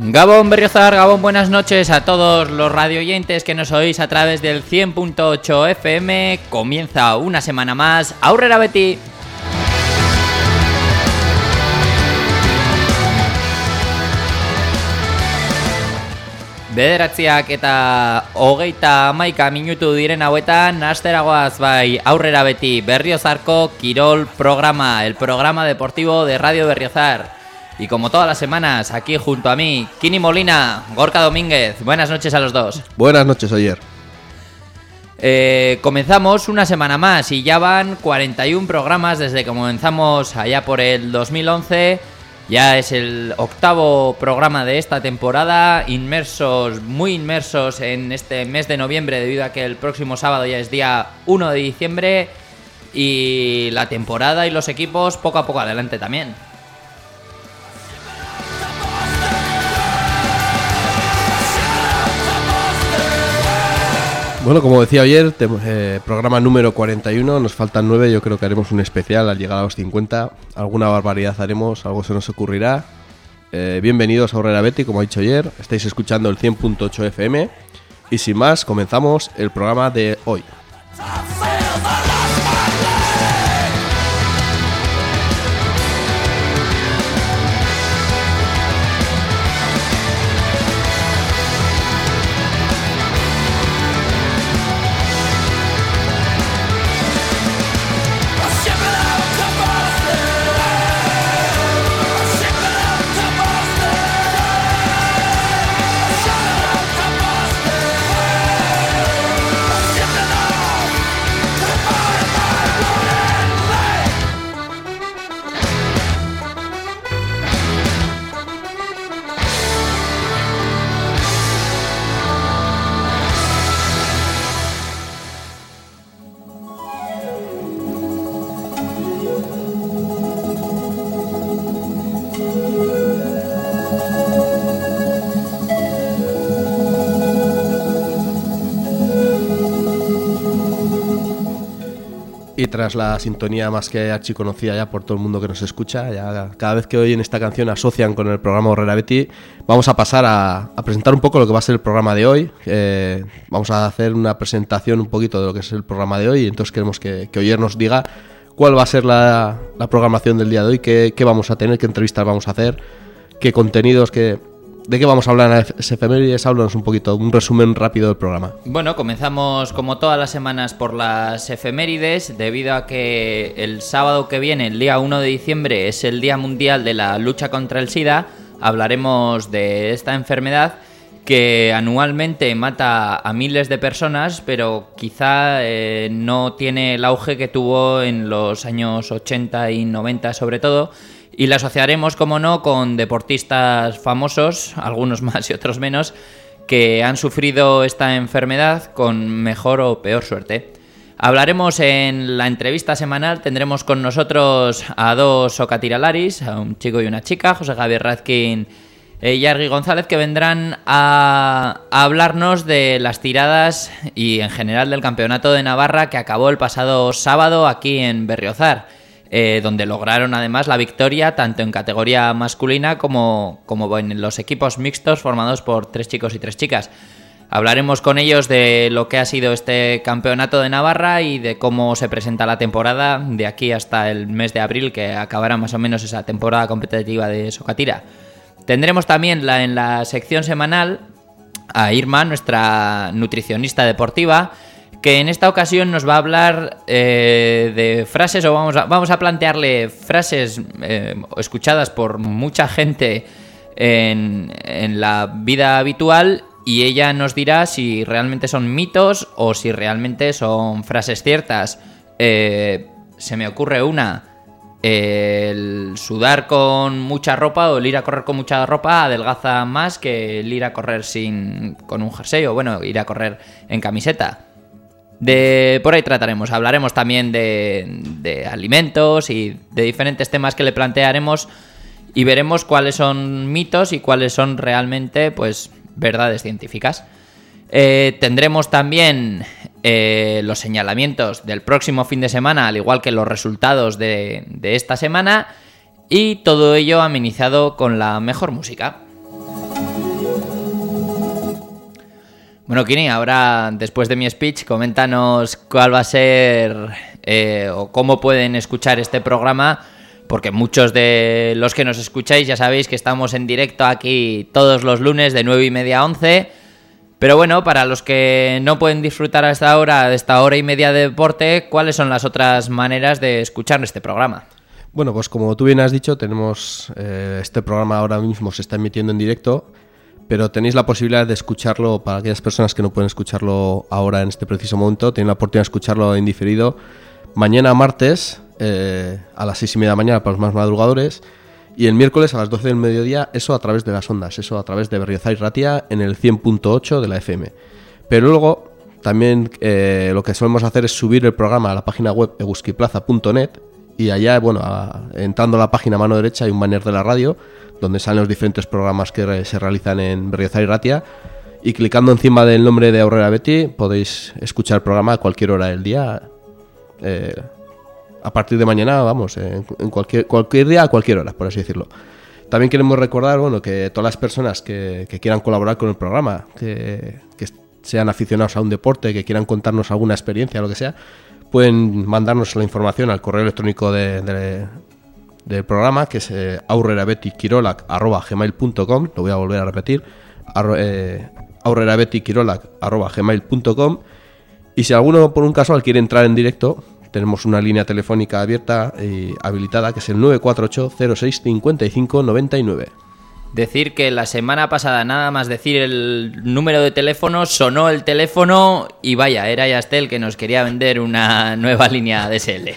Gabón Berriozar, Gabón, buenas noches a todos los radioyentes que nos oís a través del 100.8 FM. Comienza una semana más Aurrera Beti. Bederatziak eta hogeita hamaika minutu diren hauetan, asteragoaz bai Aurrera Beti Berriozarko Kirol Programa, el programa deportivo de Radio Berriozar. Y como todas las semanas, aquí junto a mí, Kini Molina, Gorka Domínguez. Buenas noches a los dos. Buenas noches, Oyer. Comenzamos una semana más y ya van 41 programas desde que comenzamos allá por el 2011. Ya es el octavo programa de esta temporada, muy inmersos en este mes de noviembre debido a que el próximo sábado ya es día 1 de diciembre y la temporada y los equipos poco a poco adelante también. Bueno, como decía ayer, programa número 41, nos faltan 9, yo creo que haremos un especial al llegar a los 50, alguna barbaridad haremos, algo se nos ocurrirá. Bienvenidos a Aurrera Beti, como ha dicho ayer, estáis escuchando el 100.8 FM y sin más, comenzamos el programa de hoy. Y tras la sintonía más que archiconocida ya por todo el mundo que nos escucha, ya cada vez que oyen esta canción asocian con el programa Aurrera Beti, vamos a pasar a presentar un poco lo que va a ser el programa de hoy. Vamos a hacer una presentación un poquito de lo que es el programa de hoy y entonces queremos que Oyer nos diga cuál va a ser la programación del día de hoy, qué vamos a tener, qué entrevistas vamos a hacer, qué contenidos, ¿de qué vamos a hablar en las efemérides? Háblanos un poquito, un resumen rápido del programa. Bueno, comenzamos como todas las semanas por las efemérides, debido a que el sábado que viene, el día 1 de diciembre, es el Día Mundial de la Lucha contra el SIDA. Hablaremos de esta enfermedad que anualmente mata a miles de personas, pero quizá no tiene el auge que tuvo en los años 80 y 90 sobre todo. Y la asociaremos, como no, con deportistas famosos, algunos más y otros menos, que han sufrido esta enfermedad con mejor o peor suerte. Hablaremos en la entrevista semanal, tendremos con nosotros a dos socatiralaris, a un chico y una chica, José Javier Razkin y Argui González, que vendrán a hablarnos de las tiradas y en general del campeonato de Navarra que acabó el pasado sábado aquí en Berriozar. Donde lograron además la victoria tanto en categoría masculina como en los equipos mixtos formados por 3 chicos y 3 chicas. Hablaremos con ellos de lo que ha sido este campeonato de Navarra y de cómo se presenta la temporada de aquí hasta el mes de abril, que acabará más o menos esa temporada competitiva de Socatira. Tendremos también en la sección semanal a Irma, nuestra nutricionista deportiva, que en esta ocasión nos va a hablar de frases, o vamos a plantearle frases escuchadas por mucha gente en la vida habitual, y ella nos dirá si realmente son mitos o si realmente son frases ciertas. Se me ocurre una: el sudar con mucha ropa o el ir a correr con mucha ropa adelgaza más que el ir a correr con un jersey, o bueno, ir a correr en camiseta. Por ahí trataremos, hablaremos también de alimentos y de diferentes temas que le plantearemos y veremos cuáles son mitos y cuáles son realmente pues verdades científicas. Tendremos también los señalamientos del próximo fin de semana, al igual que los resultados de esta semana, y todo ello amenizado con la mejor música. Bueno, Kini, ahora después de mi speech, coméntanos cuál va a ser o cómo pueden escuchar este programa, porque muchos de los que nos escucháis ya sabéis que estamos en directo aquí todos los lunes de 9:30 a 11. Pero bueno, para los que no pueden disfrutar a esta hora de esta hora y media de deporte, ¿cuáles son las otras maneras de escuchar este programa? Bueno, pues como tú bien has dicho, tenemos este programa ahora mismo se está emitiendo en directo, pero tenéis la posibilidad de escucharlo para aquellas personas que no pueden escucharlo ahora en este preciso momento, tienen la oportunidad de escucharlo en diferido mañana martes a las 6:30 de la mañana para los más madrugadores, y el miércoles a las 12 del mediodía, eso a través de las ondas, eso a través de Berriozar y Ratia en el 100.8 de la FM. Pero luego también lo que solemos hacer es subir el programa a la página web eguzquiplaza.net, y allá, bueno, entrando a la página a mano derecha hay un banner de la radio donde salen los diferentes programas que se realizan en Berriozar y Ratia, y clicando encima del nombre de Aurrera Beti podéis escuchar el programa a cualquier hora del día, a partir de mañana, vamos, en cualquier día, a cualquier hora, por así decirlo. También queremos recordar, bueno, que todas las personas que quieran colaborar con el programa, que sean aficionados a un deporte, que quieran contarnos alguna experiencia, lo que sea, pueden mandarnos la información al correo electrónico del programa, que es aurrerabetiquirolac@gmail.com. Lo voy a volver a repetir, aurrerabetiquirolac@gmail.com. Y si alguno por un casual quiere entrar en directo, tenemos una línea telefónica abierta y habilitada, que es el 948-06-55-99. Decir que la semana pasada, nada más decir el número de teléfono, sonó el teléfono y vaya, era Yastel que nos quería vender una nueva línea DSL.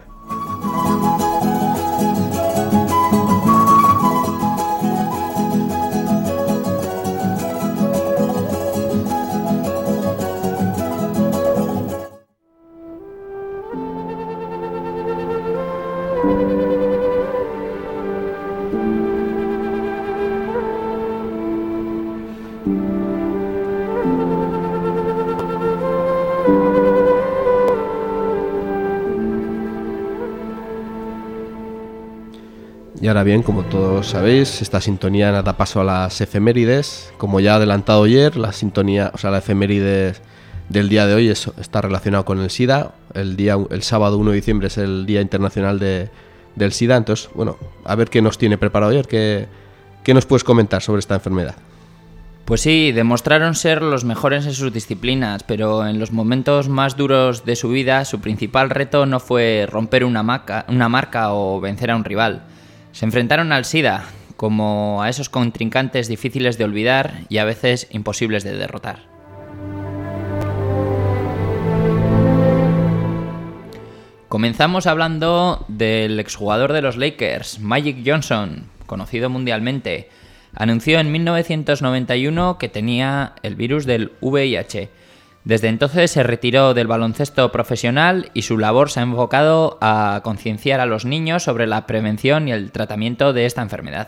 Y ahora bien, como todos sabéis, esta sintonía da paso a las efemérides. Como ya he adelantado ayer, la efemérides del día de hoy está relacionado con el SIDA. El sábado 1 de diciembre es el Día Internacional del SIDA. Entonces, bueno, a ver qué nos tiene preparado ayer. ¿Qué nos puedes comentar sobre esta enfermedad? Pues sí, demostraron ser los mejores en sus disciplinas, pero en los momentos más duros de su vida, su principal reto no fue romper una marca o vencer a un rival. Se enfrentaron al SIDA, como a esos contrincantes difíciles de olvidar y a veces imposibles de derrotar. Comenzamos hablando del exjugador de los Lakers, Magic Johnson, conocido mundialmente. Anunció en 1991 que tenía el virus del VIH. Desde entonces se retiró del baloncesto profesional y su labor se ha enfocado a concienciar a los niños sobre la prevención y el tratamiento de esta enfermedad.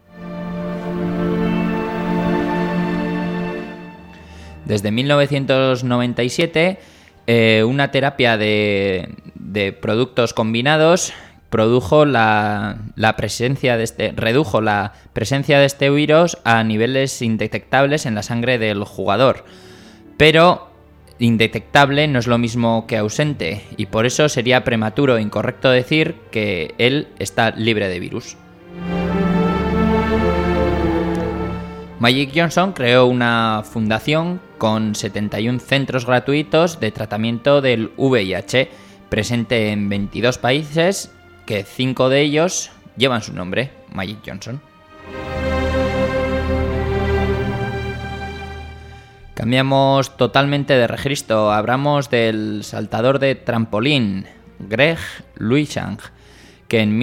Desde 1997, una terapia de productos combinados redujo la presencia de este virus a niveles indetectables en la sangre del jugador. Pero indetectable no es lo mismo que ausente, y por eso sería prematuro e incorrecto decir que él está libre de virus. Magic Johnson creó una fundación con 71 centros gratuitos de tratamiento del VIH, presente en 22 países, que 5 de ellos llevan su nombre, Magic Johnson. Cambiamos totalmente de registro, hablamos del saltador de trampolín, Greg Luishang, que en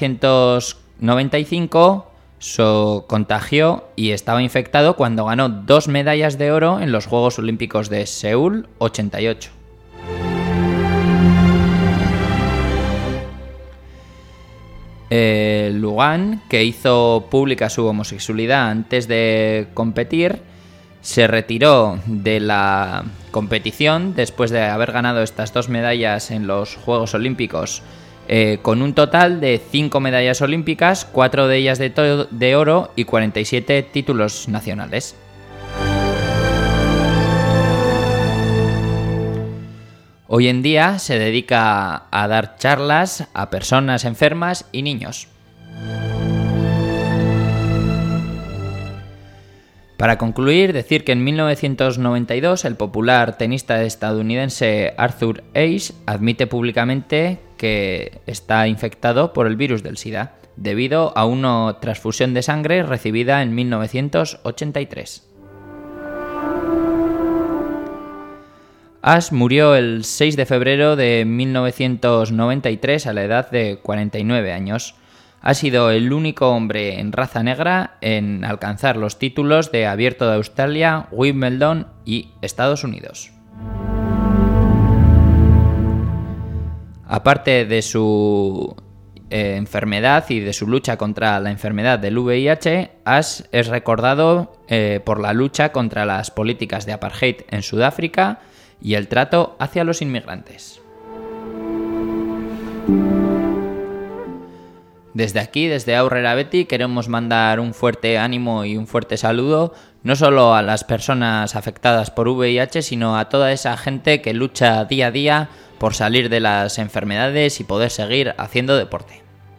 1995 se contagió y estaba infectado cuando ganó 2 medallas de oro en los Juegos Olímpicos de Seúl 88. Lugan, que hizo pública su homosexualidad antes de competir, se retiró de la competición después de haber ganado estas 2 medallas en los Juegos Olímpicos, con un total de 5 medallas olímpicas, 4 de ellas de oro y 47 títulos nacionales. Hoy en día se dedica a dar charlas a personas enfermas y niños. Para concluir, decir que en 1992 el popular tenista estadounidense Arthur Ashe admite públicamente que está infectado por el virus del SIDA, debido a una transfusión de sangre recibida en 1983. Ashe murió el 6 de febrero de 1993 a la edad de 49 años. Ha sido el único hombre en raza negra en alcanzar los títulos de Abierto de Australia, Wimbledon y Estados Unidos. Aparte de su enfermedad y de su lucha contra la enfermedad del VIH, Ashe es recordado por la lucha contra las políticas de apartheid en Sudáfrica y el trato hacia los inmigrantes. Desde aquí, desde Aurrera Beti, queremos mandar un fuerte ánimo y un fuerte saludo, no solo a las personas afectadas por VIH, sino a toda esa gente que lucha día a día por salir de las enfermedades y poder seguir haciendo deporte.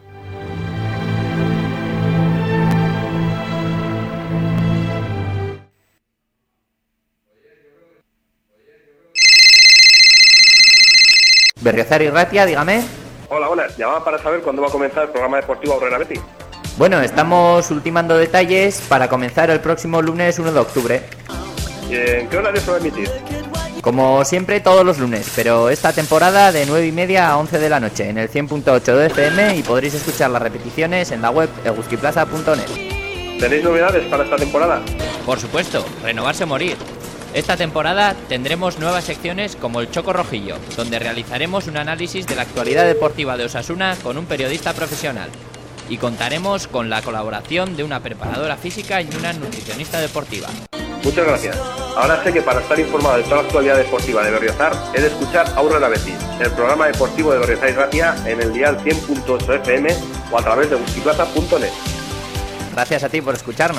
Berriozar y Ratia, dígame. Hola, buenas. Llamaba para saber cuándo va a comenzar el programa deportivo Aurrera Beti. Bueno, estamos ultimando detalles para comenzar el próximo lunes 1 de octubre. ¿Y en qué horario se va a emitir? Como siempre, todos los lunes, pero esta temporada de 9:30 a 11 de la noche en el 100.8 de FM y podréis escuchar las repeticiones en la web eguskiplaza.net. ¿Tenéis novedades para esta temporada? Por supuesto, renovarse o morir. Esta temporada tendremos nuevas secciones como el Choco Rojillo, donde realizaremos un análisis de la actualidad deportiva de Osasuna con un periodista profesional. Y contaremos con la colaboración de una preparadora física y una nutricionista deportiva. Muchas gracias. Ahora sé que para estar informado de toda la actualidad deportiva de Berriozar he de escuchar Aurrera Beti, el programa deportivo de Berriozar y Ratia en el dial 100.8 FM o a través de eguskiplaza.net. Gracias a ti por escucharnos.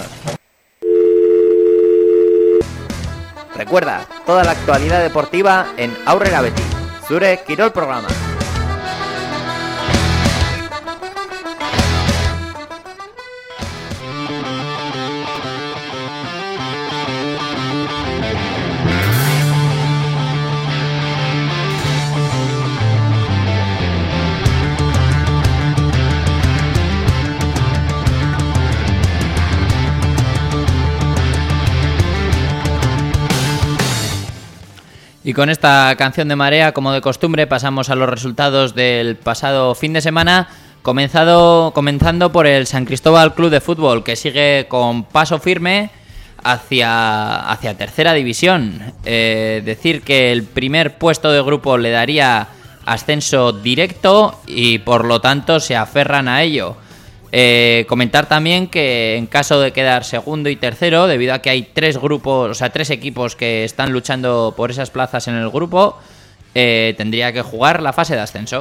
Recuerda, toda la actualidad deportiva en Aurrera Beti. Zure Kirol Programa. Y con esta canción de marea, como de costumbre, pasamos a los resultados del pasado fin de semana, comenzando por el San Cristóbal Club de Fútbol, que sigue con paso firme hacia tercera división. Decir que el primer puesto de grupo le daría ascenso directo y por lo tanto se aferran a ello. Comentar también que en caso de quedar segundo y tercero, debido a que hay tres equipos que están luchando por esas plazas en el grupo, tendría que jugar la fase de ascenso.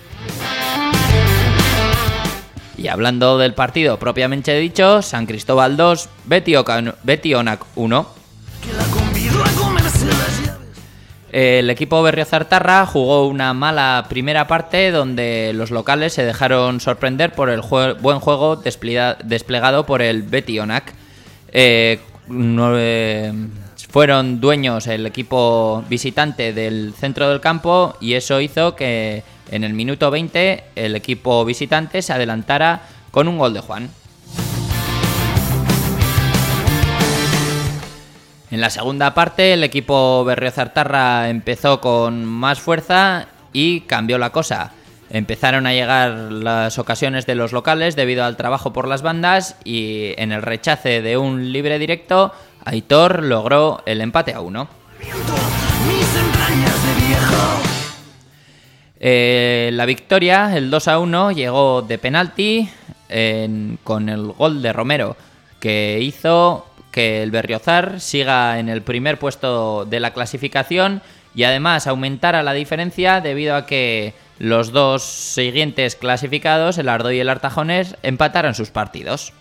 Y hablando del partido propiamente dicho, San Cristóbal 2, Betionac 1. El equipo berriozartarra jugó una mala primera parte donde los locales se dejaron sorprender por el buen juego desplegado por el Betionac. Fueron dueños el equipo visitante del centro del campo y eso hizo que en el minuto 20 el equipo visitante se adelantara con un gol de Juan. En la segunda parte el equipo berriozartarra empezó con más fuerza y cambió la cosa. Empezaron a llegar las ocasiones de los locales debido al trabajo por las bandas y en el rechace de un libre directo, Aitor logró el empate a 1. La victoria, el 2-1, llegó de penalti con el gol de Romero, que hizo que el Berriozar siga en el primer puesto de la clasificación y además aumentara la diferencia debido a que los dos siguientes clasificados, el Ardoy y el Artajones, empataron sus partidos.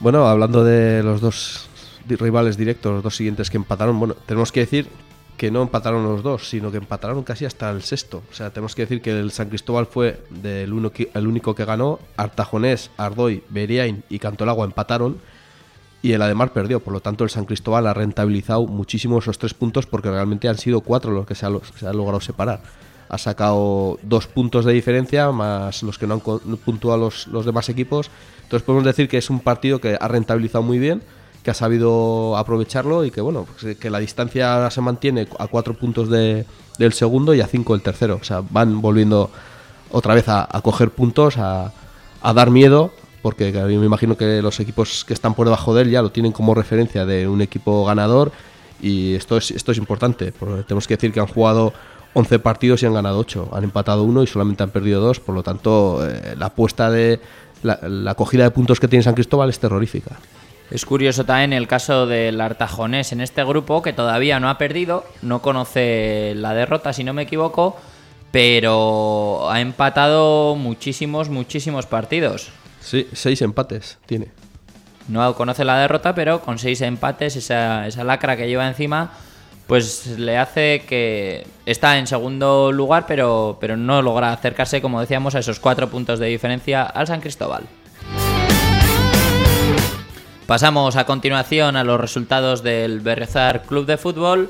Bueno, hablando de los dos rivales directos, los dos siguientes que empataron, bueno, tenemos que decir que no empataron los dos, sino que empataron casi hasta el sexto. O sea, tenemos que decir que el San Cristóbal fue el único que ganó. Artajonés, Ardoy, Beriain y Cantolagua empataron y el Ademar perdió. Por lo tanto, el San Cristóbal ha rentabilizado muchísimo esos 3 puntos porque realmente han sido 4 los que se ha logrado separar. Ha sacado 2 puntos de diferencia más los que no han puntuado los demás equipos. Entonces podemos decir que es un partido que ha rentabilizado muy bien, que ha sabido aprovecharlo y que bueno, pues que la distancia ahora se mantiene a 4 puntos del segundo y a 5 del tercero. O sea, van volviendo otra vez a coger puntos, a dar miedo, porque yo me imagino que los equipos que están por debajo de él ya lo tienen como referencia de un equipo ganador y esto es importante, porque tenemos que decir que han jugado 11 partidos y han ganado 8, han empatado 1 y solamente han perdido 2, por lo tanto la apuesta de la cogida de puntos que tiene San Cristóbal es terrorífica. Es curioso también el caso del Artajonés en este grupo, que todavía no ha perdido, no conoce la derrota si no me equivoco, pero ha empatado muchísimos partidos. Sí, 6 empates tiene. No conoce la derrota, pero con 6 empates, esa lacra que lleva encima, pues le hace que está en segundo lugar, pero no logra acercarse, como decíamos, a esos 4 puntos de diferencia al San Cristóbal. Pasamos a continuación a los resultados del Berriozar Club de Fútbol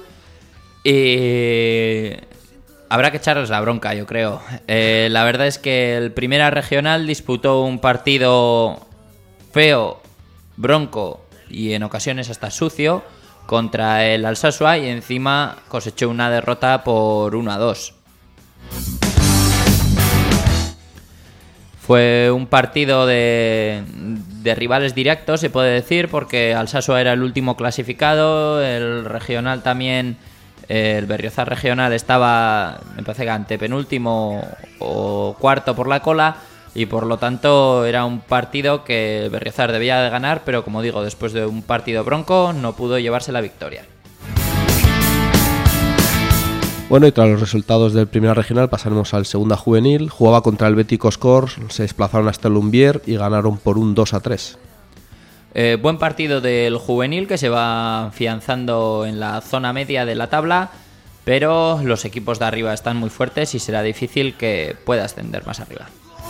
y habrá que echarles la bronca, yo creo. La verdad es que el Primera Regional disputó un partido feo, bronco y en ocasiones hasta sucio contra el Alsasua y encima cosechó una derrota por 1-2. Fue un partido de rivales directos, se puede decir, porque Alsasua era el último clasificado, el regional también, el Berriozar regional estaba, me parece que antepenúltimo o cuarto por la cola, y por lo tanto era un partido que el Berriozar debía de ganar, pero como digo, después de un partido bronco no pudo llevarse la victoria. Bueno, y tras los resultados del Primera Regional pasaremos al Segunda Juvenil. Jugaba contra el Bético Scores, se desplazaron hasta el Lumbier y ganaron por un 2-3. Buen partido del Juvenil, que se va afianzando en la zona media de la tabla, pero los equipos de arriba están muy fuertes y será difícil que pueda ascender más arriba.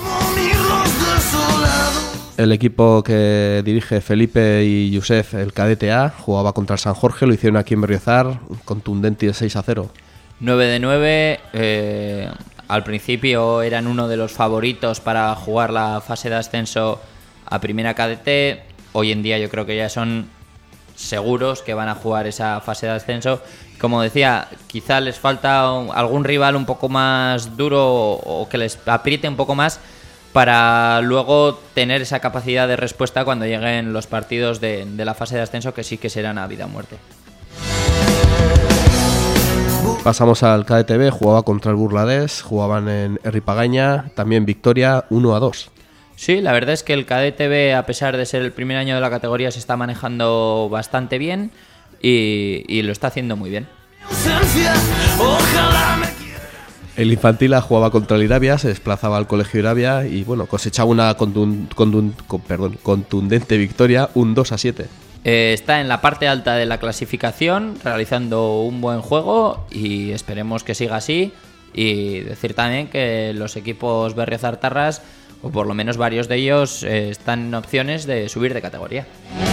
El equipo que dirige Felipe y Yusef, el Cadete A, jugaba contra el San Jorge, lo hicieron aquí en Berriozar, contundente de 6-0. 9 de 9, al principio eran uno de los favoritos para jugar la fase de ascenso a Primera Cadete. Hoy en día yo creo que ya son seguros que van a jugar esa fase de ascenso. Como decía, quizá les falta algún rival un poco más duro o que les apriete un poco más para luego tener esa capacidad de respuesta cuando lleguen los partidos de la fase de ascenso, que sí que serán a vida o muerte. Pasamos al Cadete B, jugaba contra el Burladés, jugaban en Herripagaña, también victoria 1-2. Sí, la verdad es que el Cadete B, a pesar de ser el primer año de la categoría, se está manejando bastante bien y lo está haciendo muy bien. El Infantil A jugaba contra el Irabia, se desplazaba al Colegio Irabia y bueno, cosechaba una contundente victoria, un 2-7. Está en la parte alta de la clasificación, realizando un buen juego y esperemos que siga así. Y decir también que los equipos berriozartarras, o por lo menos varios de ellos, están en opciones de subir de categoría.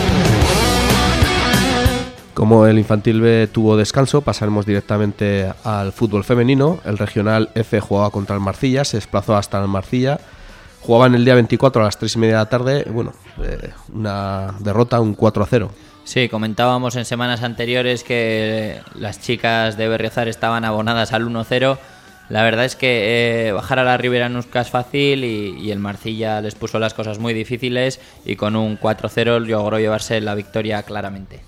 Como el Infantil B tuvo descanso, pasaremos directamente al fútbol femenino. El Regional F jugaba contra el Marcilla, se desplazó hasta el Marcilla. Jugaban el día 24 a las 3:30 de la tarde, bueno, una derrota, un 4-0. Sí, comentábamos en semanas anteriores que las chicas de Berriozar estaban abonadas al 1-0. La verdad es que bajar a la Ribera Nusca es fácil y el Marcilla les puso las cosas muy difíciles y con un 4-0 logró llevarse la victoria claramente.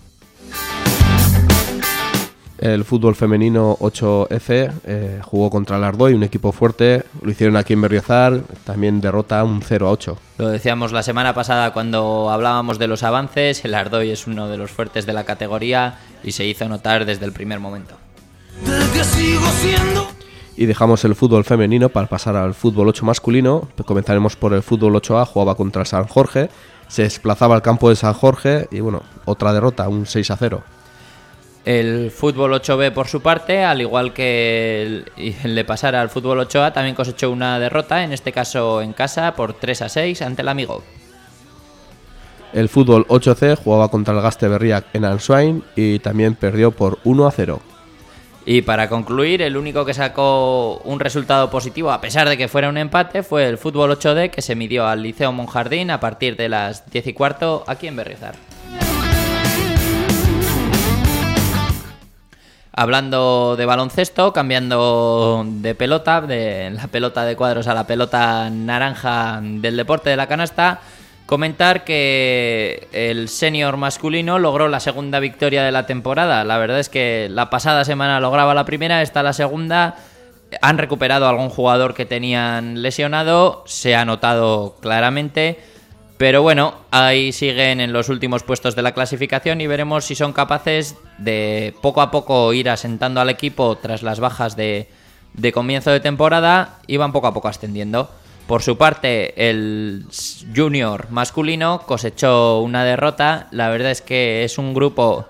El fútbol femenino 8F jugó contra el Ardoy, un equipo fuerte, lo hicieron aquí en Berriozar, también derrota un 0-8. Lo decíamos la semana pasada cuando hablábamos de los avances, el Ardoy es uno de los fuertes de la categoría y se hizo notar desde el primer momento. Y dejamos el fútbol femenino para pasar al fútbol 8 masculino. Comenzaremos por el fútbol 8A, jugaba contra el San Jorge, se desplazaba al campo de San Jorge y bueno, otra derrota, un 6-0. El fútbol 8B por su parte, al igual que el de pasar al fútbol 8A, también cosechó una derrota, en este caso en casa, por 3-6 ante el Amigo. El fútbol 8C jugaba contra el Gaste Berriak en Answain y también perdió por 1-0. Y para concluir, el único que sacó un resultado positivo, a pesar de que fuera un empate, fue el fútbol 8D, que se midió al Liceo Monjardín a partir de las 10:15 aquí en Berriozar. Hablando de baloncesto, cambiando de pelota, de la pelota de cuadros a la pelota naranja del deporte de la canasta, comentar que el senior masculino logró la segunda victoria de la temporada. La verdad es que la pasada semana lograba la primera, esta la segunda. Han recuperado a algún jugador que tenían lesionado, se ha notado claramente. Pero bueno, ahí siguen en los últimos puestos de la clasificación y veremos si son capaces de poco a poco ir asentando al equipo tras las bajas de comienzo de temporada y van poco a poco ascendiendo. Por su parte, el junior masculino cosechó una derrota. La verdad es que es un grupo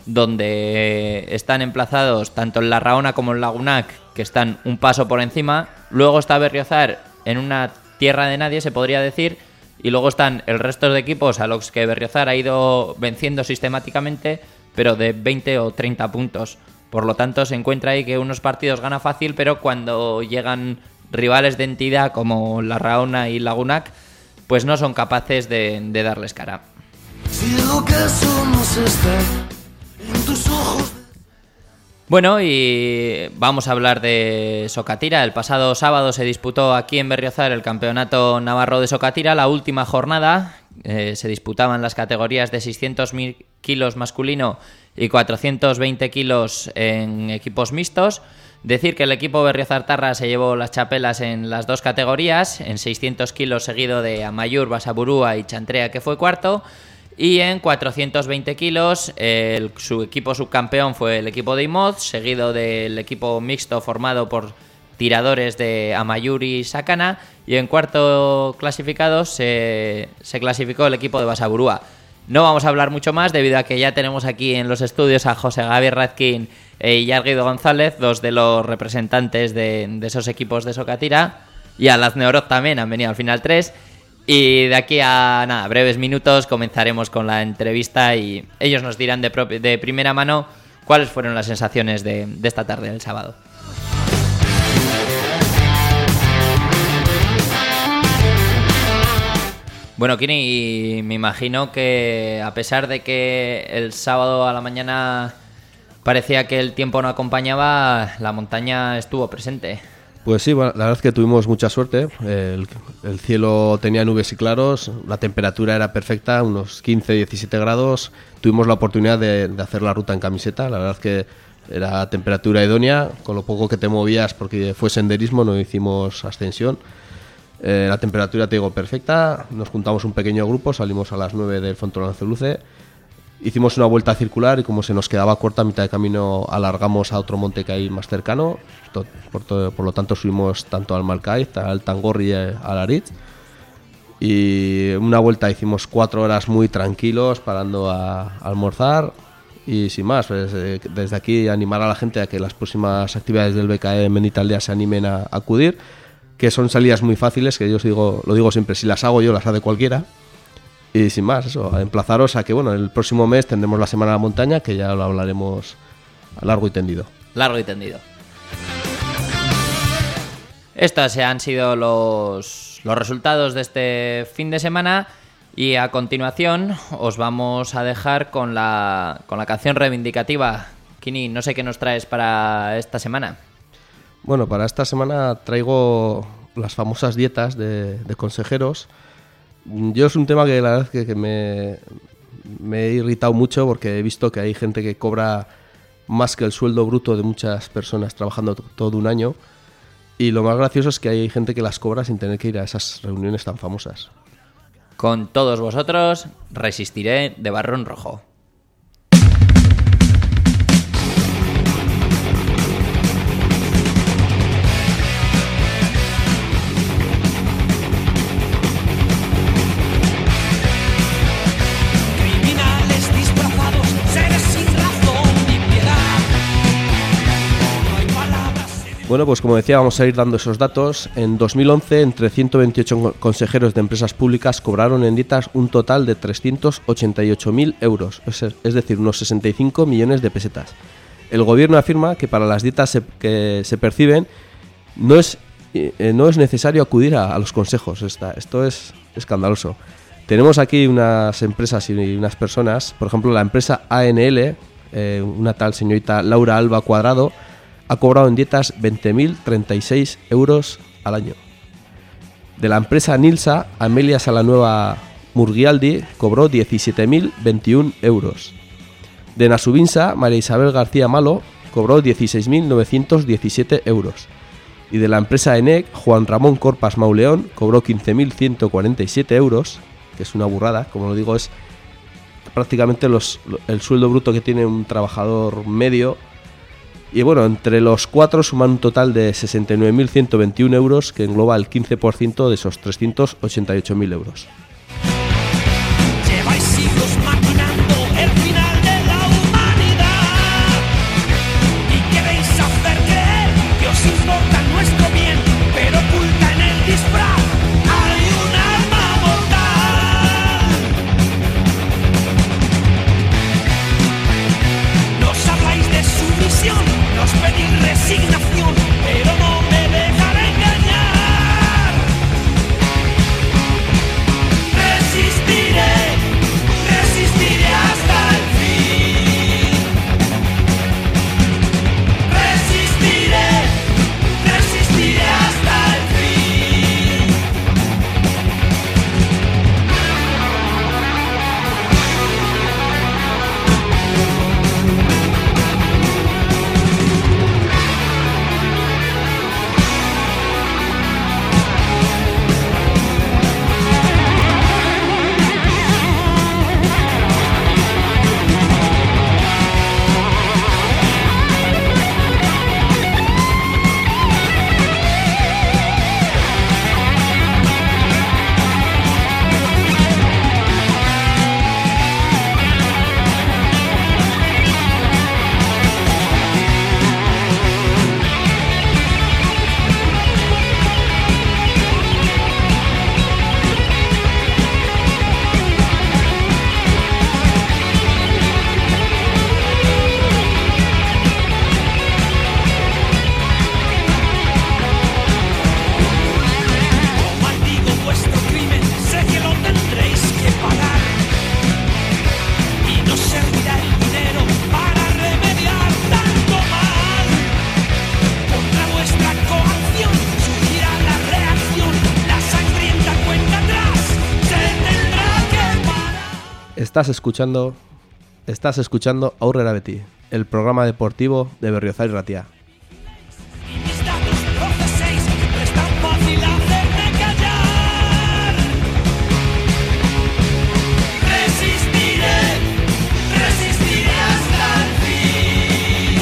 donde están emplazados tanto el Larraona como el Lagunac, que están un paso por encima. Luego está Berriozar en una tierra de nadie, se podría decir. Y luego están el resto de equipos a los que Berriozar ha ido venciendo sistemáticamente, pero de 20 o 30 puntos. Por lo tanto, se encuentra ahí que unos partidos gana fácil, pero cuando llegan rivales de entidad como Larraona y Lagunac, pues no son capaces de darles cara. Si lo que somos está en tus ojos. Bueno, y vamos a hablar de Sokatira. El pasado sábado se disputó aquí en Berriozar el Campeonato Navarro de Sokatira, la última jornada. Se disputaban las categorías de 600.000 kilos masculino y 420 kilos en equipos mixtos. Decir que el equipo berriozartarra se llevó las chapelas en las dos categorías, en 600 kilos seguido de Amayur, Basaburúa y Chantrea, que fue cuarto. Y en 420 kilos, su equipo subcampeón fue el equipo de Imoz, seguido del equipo mixto formado por tiradores de Amayur y Sakana. Y en cuarto clasificado se clasificó el equipo de Basaburúa. No vamos a hablar mucho más debido a que ya tenemos aquí en los estudios a José Javier Radkin y Yarguido González, dos de los representantes de esos equipos de Sokatira. Y a las Neoroz también han venido al final 3. Y de aquí a breves minutos comenzaremos con la entrevista y ellos nos dirán de primera mano cuáles fueron las sensaciones de esta tarde del sábado. Bueno, Kini, me imagino que a pesar de que el sábado a la mañana parecía que el tiempo no acompañaba, la montaña estuvo presente. Pues sí, bueno, la verdad es que tuvimos mucha suerte. El cielo tenía nubes y claros, la temperatura era perfecta, unos 15-17 grados. Tuvimos la oportunidad de hacer la ruta en camiseta. La verdad es que era temperatura idónea, con lo poco que te movías, porque fue senderismo, no hicimos ascensión. La temperatura, te digo, perfecta. Nos juntamos un pequeño grupo, salimos a las 9 del Fontón Lanceluce. Hicimos una vuelta circular y como se nos quedaba corta a mitad de camino, alargamos a otro monte que hay más cercano. Por lo tanto subimos tanto al Malcaiz, al Tangorri y al Aritz. Y una vuelta hicimos 4 horas muy tranquilos, parando a almorzar. Y sin más, pues, desde aquí animar a la gente a que las próximas actividades del BKE Menitaldea se animen a acudir, que son salidas muy fáciles, que yo lo digo siempre, si las hago yo, las hace cualquiera. Y sin más, eso, a emplazaros a que bueno, el próximo mes tendremos la Semana de la Montaña, que ya lo hablaremos a largo y tendido. Largo y tendido. Estos han sido los resultados de este fin de semana y a continuación os vamos a dejar con la canción reivindicativa. Kini, no sé qué nos traes para esta semana. Bueno, para esta semana traigo las famosas dietas de consejeros. Yo es un tema que la verdad es que me he irritado mucho porque he visto que hay gente que cobra más que el sueldo bruto de muchas personas trabajando todo un año, y lo más gracioso es que hay gente que las cobra sin tener que ir a esas reuniones tan famosas. Con todos vosotros, Resistiré de Barrón Rojo. Bueno, pues como decía, vamos a ir dando esos datos. En 2011, entre 128 consejeros de empresas públicas cobraron en dietas un total de 388.000 euros, es decir, unos 65 millones de pesetas. El gobierno afirma que para las dietas que se perciben no es necesario acudir a los consejos. Esto es escandaloso. Tenemos aquí unas empresas y unas personas, por ejemplo la empresa ANL, una tal señorita Laura Alba Cuadrado, ha cobrado en dietas 20.036 euros al año. De la empresa Nilsa, Amelia Salanueva Murguialdi cobró 17.021 euros. De Nasubinsa, María Isabel García Malo cobró 16.917 euros. Y de la empresa ENEC, Juan Ramón Corpas Mauleón cobró 15.147 euros, que es una burrada, como lo digo, es prácticamente el sueldo bruto que tiene un trabajador medio. Y bueno, entre los cuatro suman un total de 69.121 euros, que engloba el 15% de esos 388.000 euros. Lleváis siglos maquinando el final de la humanidad y queréis hacer creer que os importa nuestro bien, pero oculta en el disfraz hay un arma mortal. Nos habláis de sumisión, nos pedís resignación, pero no me dejaré engañar. Resistiré, resistiré hasta el fin. Resistiré, resistiré hasta el fin. No maldigo vuestro crimen, sé que lo tendréis que pagar. Y no servirá el dinero para remediar tanto mal. Contra vuestra coacción surgirá la reacción. La sangrienta cuenta atrás se tendrá que parar. Estás escuchando Aurrera Beti, el programa deportivo de Berriozar y Ratia. Y mis datos proceséis, no es tan fácil hacerme callar. Resistiré, resistiré hasta el fin.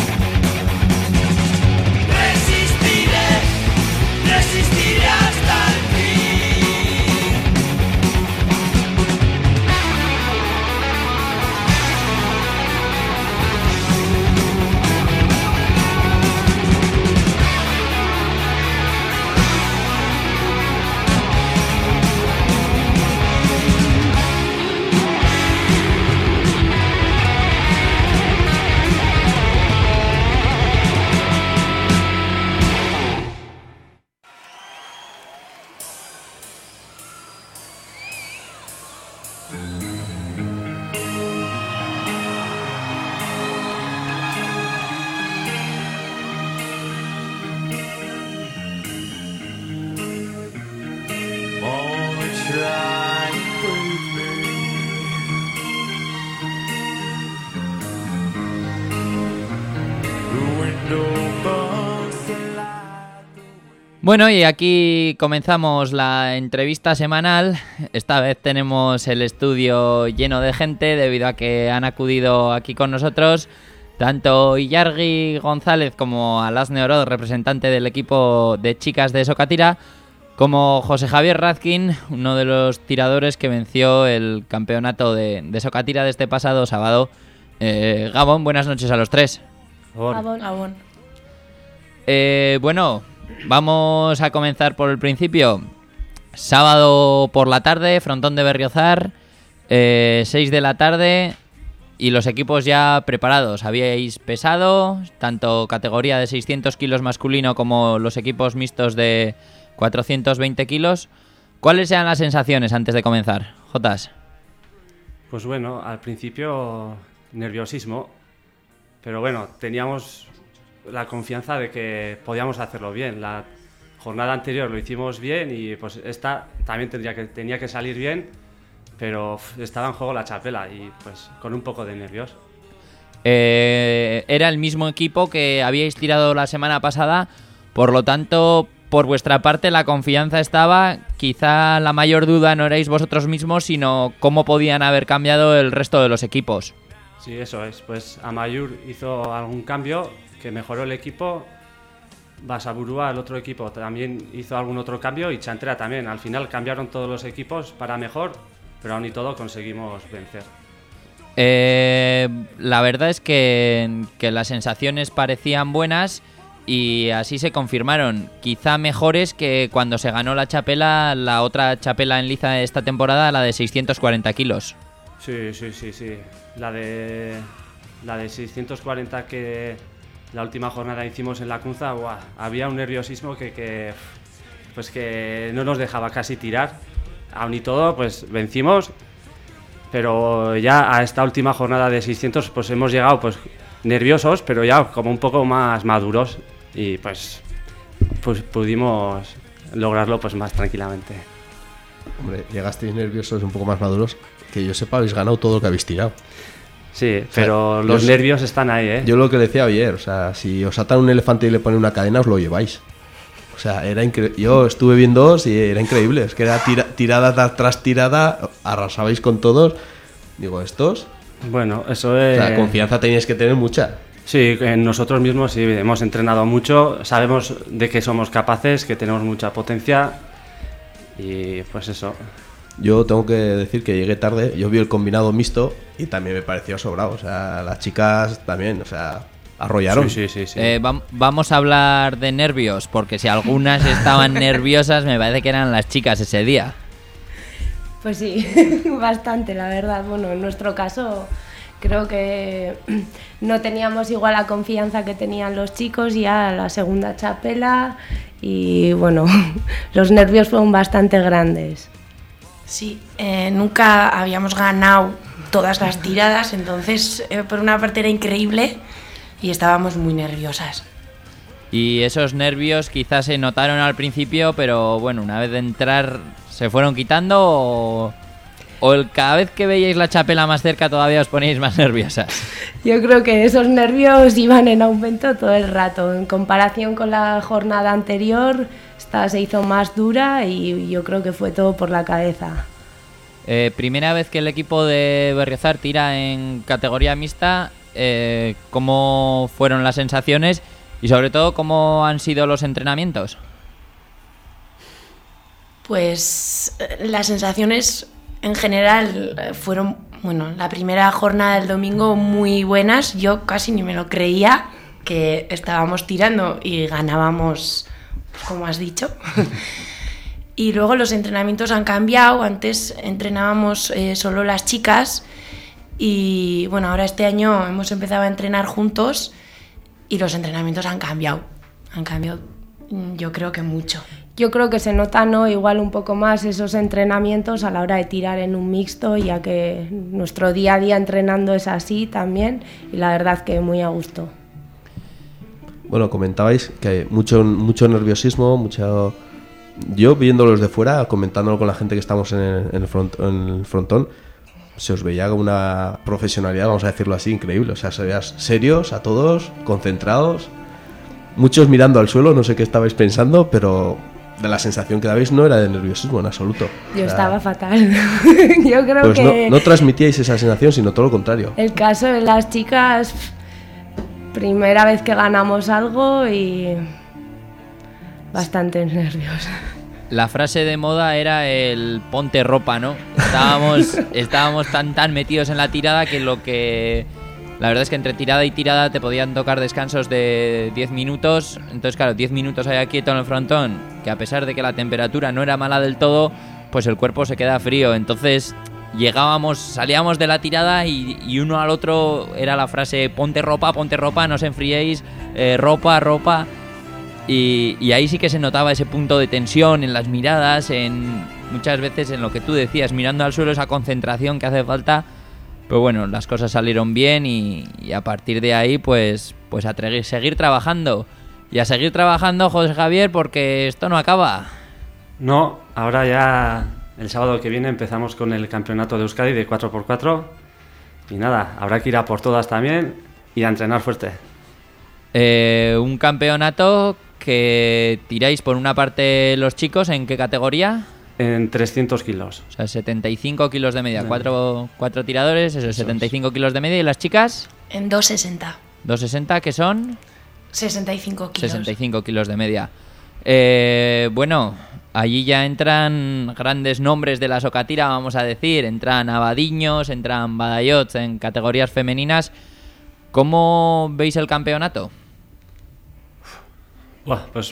Resistiré, resistiré hasta el fin. Bueno, y aquí comenzamos la entrevista semanal. Esta vez tenemos el estudio lleno de gente debido a que han acudido aquí con nosotros tanto Ilargi González como Alasne Oroz, representante del equipo de chicas de Sokatira, como José Javier Razkin, uno de los tiradores que venció el campeonato de Sokatira de este pasado sábado. Gabón, buenas noches a los tres. Gabón. Bueno, vamos a comenzar por el principio. Sábado por la tarde, frontón de Berriozar, 6 de la tarde y los equipos ya preparados. Habíais pesado, tanto categoría de 600 kilos masculino como los equipos mixtos de 420 kilos. ¿Cuáles eran las sensaciones antes de comenzar, Jotas? Pues bueno, al principio nerviosismo, pero bueno, teníamos la confianza de que podíamos hacerlo bien. La jornada anterior lo hicimos bien y pues esta también tenía que salir bien, pero estaba en juego la chapela y pues con un poco de nervios. Era el mismo equipo que habíais tirado la semana pasada, por lo tanto, por vuestra parte la confianza estaba. Quizá la mayor duda no erais vosotros mismos, sino cómo podían haber cambiado el resto de los equipos. Sí, eso es. Pues Amaiur hizo algún cambio que mejoró el equipo. Basaburua, el otro equipo, también hizo algún otro cambio y Chantrera también. Al final cambiaron todos los equipos para mejor, pero aún y todo conseguimos vencer. La verdad es que las sensaciones parecían buenas y así se confirmaron. Quizá mejores que cuando se ganó la chapela, la otra chapela en liza de esta temporada, la de 640 kilos. Sí. La de 640 que la última jornada hicimos en la Cunza, había un nerviosismo que no nos dejaba casi tirar. Aún y todo, pues vencimos, pero ya a esta última jornada de 600 pues hemos llegado pues nerviosos, pero ya como un poco más maduros y pues pudimos lograrlo pues más tranquilamente. Hombre, llegasteis nerviosos, un poco más maduros. Que yo sepa, habéis ganado todo lo que habéis tirado. Sí, pero los nervios están ahí, ¿eh? Yo lo que decía ayer, o sea, si os atan un elefante y le ponen una cadena, os lo lleváis. O sea, era increíble. Yo estuve viéndoos y era increíble. Es que era tirada tras tirada, arrasabais con todos. Digo, ¿estos? Bueno, eso es... O sea, confianza teníais que tener mucha. Sí, en nosotros mismos sí, hemos entrenado mucho, sabemos de que somos capaces, que tenemos mucha potencia y pues eso. Yo tengo que decir que llegué tarde, yo vi el combinado mixto y también me pareció sobrado. O sea, las chicas también, o sea, arrollaron. Sí. Vamos a hablar de nervios, porque si algunas estaban nerviosas, me parece que eran las chicas ese día. Pues sí, bastante, la verdad. Bueno, en nuestro caso creo que no teníamos igual la confianza que tenían los chicos ya la segunda chapela y bueno, los nervios fueron bastante grandes. Sí, nunca habíamos ganado todas las tiradas, entonces por una parte era increíble y estábamos muy nerviosas. Y esos nervios quizás se notaron al principio, pero bueno, una vez de entrar se fueron quitando o cada vez que veíais la chapela más cerca todavía os ponéis más nerviosas. Yo creo que esos nervios iban en aumento todo el rato. En comparación con la jornada anterior, esta se hizo más dura y yo creo que fue todo por la cabeza. Primera vez que el equipo de Berriozar tira en categoría mixta, ¿cómo fueron las sensaciones y sobre todo cómo han sido los entrenamientos? Pues las sensaciones en general fueron, bueno, la primera jornada del domingo muy buenas. Yo casi ni me lo creía que estábamos tirando y ganábamos, como has dicho. Y luego los entrenamientos han cambiado. Antes entrenábamos solo las chicas y bueno, ahora este año hemos empezado a entrenar juntos y los entrenamientos han cambiado. Han cambiado, yo creo que mucho. Yo creo que se nota, ¿no?, igual un poco más esos entrenamientos a la hora de tirar en un mixto, ya que nuestro día a día entrenando es así también y la verdad que muy a gusto. Bueno, comentabais que hay mucho nerviosismo, mucho... Yo viéndolos de fuera, comentándolo con la gente que estamos en el frontón, se os veía una profesionalidad, vamos a decirlo así, increíble. O sea, se veías serios a todos, concentrados, muchos mirando al suelo, no sé qué estabais pensando, pero de la sensación que dabais no era de nerviosismo en absoluto. Yo estaba fatal. Yo creo pues que... No transmitíais esa sensación, sino todo lo contrario. El caso de las chicas, primera vez que ganamos algo y bastante nervios. La frase de moda era el ponte ropa, ¿no? Estábamos tan metidos en la tirada que lo que La verdad es que entre tirada y tirada te podían tocar descansos de 10 minutos. Entonces, claro, 10 minutos ahí quieto en el frontón, que a pesar de que la temperatura no era mala del todo, pues el cuerpo se queda frío. Entonces salíamos de la tirada y uno al otro era la frase: ponte ropa, no os enfriéis, ropa. Y ahí sí que se notaba ese punto de tensión en las miradas, muchas veces en lo que tú decías, mirando al suelo, esa concentración que hace falta. Pero bueno, las cosas salieron bien y a partir de ahí pues a seguir trabajando. Y a seguir trabajando, José Javier, porque esto no acaba. No, ahora ya el sábado que viene empezamos con el campeonato de Euskadi de 4x4. Y nada, habrá que ir a por todas también y a entrenar fuerte. Un campeonato que tiráis por una parte los chicos, ¿en qué categoría? En 300 kilos. O sea, 75 kilos de media, cuatro tiradores, eso, 75 kilos de media. ¿Y las chicas? En 260. 260, ¿qué son? 65 kilos. 65 kilos de media. Bueno, allí ya entran grandes nombres de la socatira, vamos a decir. Entran Abadiños, entran Badajoz en categorías femeninas. ¿Cómo veis el campeonato? Bueno, pues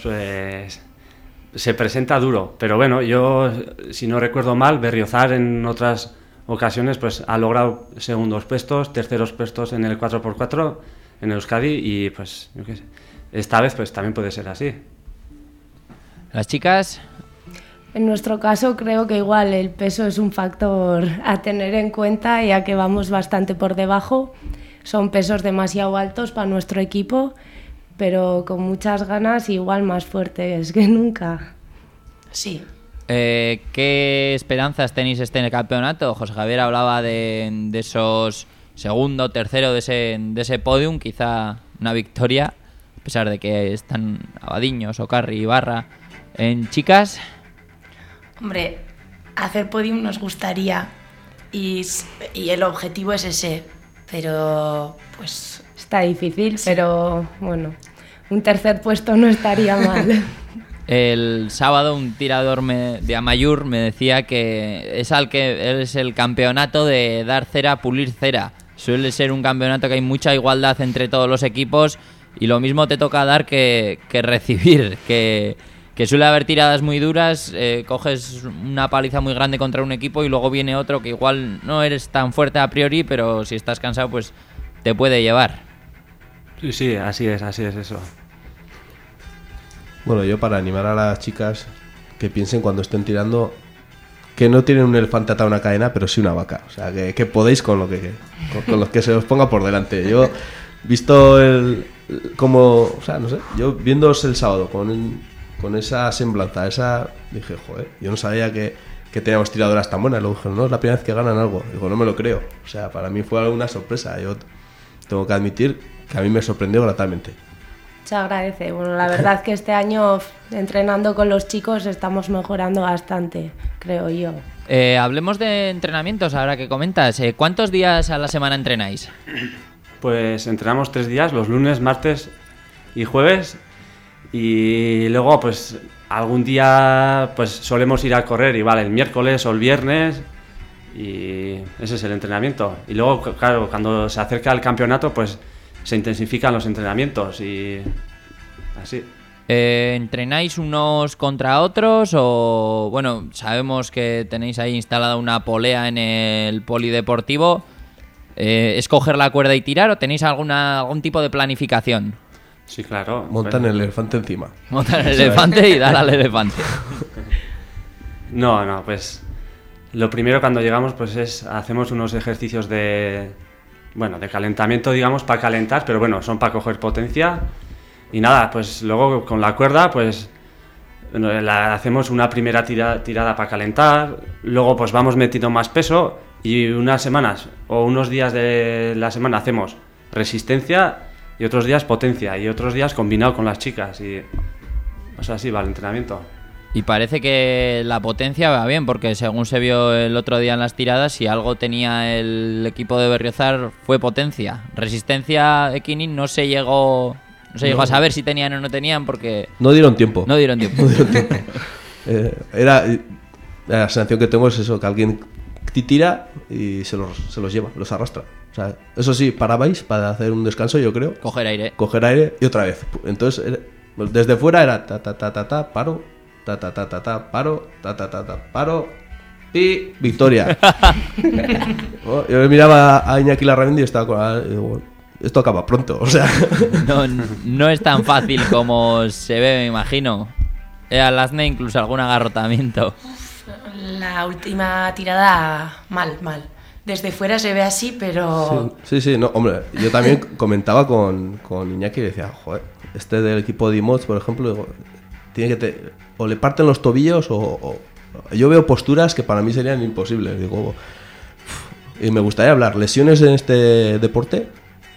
se presenta duro, pero bueno, yo, si no recuerdo mal, Berriozar en otras ocasiones pues ha logrado segundos puestos, terceros puestos en el 4x4 en Euskadi y pues yo qué sé, esta vez pues también puede ser así. ¿Las chicas? En nuestro caso creo que igual el peso es un factor a tener en cuenta, ya que vamos bastante por debajo. Son pesos demasiado altos para nuestro equipo, pero con muchas ganas, igual más fuertes que nunca. Sí. ¿Qué esperanzas tenéis en el campeonato? José Javier hablaba de esos segundo, tercero de ese podium, quizá una victoria, a pesar de que están Abadiños, Ocarri y Barra. ¿En chicas? Hombre, hacer podium nos gustaría y el objetivo es ese, pero pues... Está difícil, sí. Pero bueno, un tercer puesto no estaría mal. El sábado un tirador de Amaiur me decía que es el campeonato de dar cera, pulir cera. Suele ser un campeonato que hay mucha igualdad entre todos los equipos y lo mismo te toca dar que recibir, que suele haber tiradas muy duras, coges una paliza muy grande contra un equipo y luego viene otro que igual no eres tan fuerte a priori, pero si estás cansado pues te puede llevar. Sí, así es eso. Bueno, yo para animar a las chicas que piensen cuando estén tirando que no tienen un elefante atado a una cadena, pero sí una vaca. O sea, que podéis con lo que se os ponga por delante. Yo, visto o sea, no sé, yo viéndoos el sábado con esa semblanza, dije, joder, yo no sabía que teníamos tiradoras tan buenas. Luego dije, no, es la primera vez que ganan algo. Digo, no me lo creo. O sea, para mí fue alguna sorpresa. Yo tengo que admitir que a mí me sorprendió gratamente. Se agradece. Bueno, la verdad que este año entrenando con los chicos estamos mejorando bastante, creo yo. Hablemos de entrenamientos ahora que comentas. ¿Cuántos días a la semana entrenáis? Pues entrenamos 3 días, los lunes, martes y jueves. Y luego pues algún día pues solemos ir a correr igual el miércoles o el viernes. Y ese es el entrenamiento. Y luego, claro, cuando se acerca el campeonato pues se intensifican los entrenamientos y así. ¿Entrenáis unos contra otros o...? Bueno, sabemos que tenéis ahí instalada una polea en el polideportivo. ¿Es coger la cuerda y tirar o tenéis algún tipo de planificación? Sí, claro. Montan el elefante encima. Montan el elefante y dar al elefante. No, pues... Lo primero cuando llegamos pues hacemos unos ejercicios de calentamiento, digamos, para calentar, pero bueno, son para coger potencia. Y nada, pues luego con la cuerda, pues hacemos una primera tirada para calentar, luego pues vamos metiendo más peso y unas semanas o unos días de la semana hacemos resistencia y otros días potencia y otros días combinado con las chicas y o sea, así va el entrenamiento. Y parece que la potencia va bien, porque según se vio el otro día en las tiradas, si algo tenía el equipo de Berriozar fue potencia. Resistencia Equini no se llegó a saber si tenían o no tenían, porque... No dieron tiempo. La sensación que tengo es eso, que alguien tira y se los lleva, los arrastra. O sea, eso sí, parabais para hacer un descanso, yo creo. Coger aire. Coger aire y otra vez. Entonces, desde fuera era ta ta ta ta ta, paro, ta ta ta ta ta, paro, ta ta ta ta, paro y victoria. Yo miraba a Iñaki Larramendi y estaba con... digo, esto acaba pronto, o sea... No es tan fácil como se ve, me imagino. Al Azne incluso algún agarrotamiento. La última tirada, mal. Desde fuera se ve así, pero... Sí, no, hombre, yo también comentaba con Iñaki y decía, joder, este del equipo de Imots, por ejemplo, digo, tiene que o le parten los tobillos o yo veo posturas que para mí serían imposibles, digo, y me gustaría hablar, ¿lesiones en este deporte?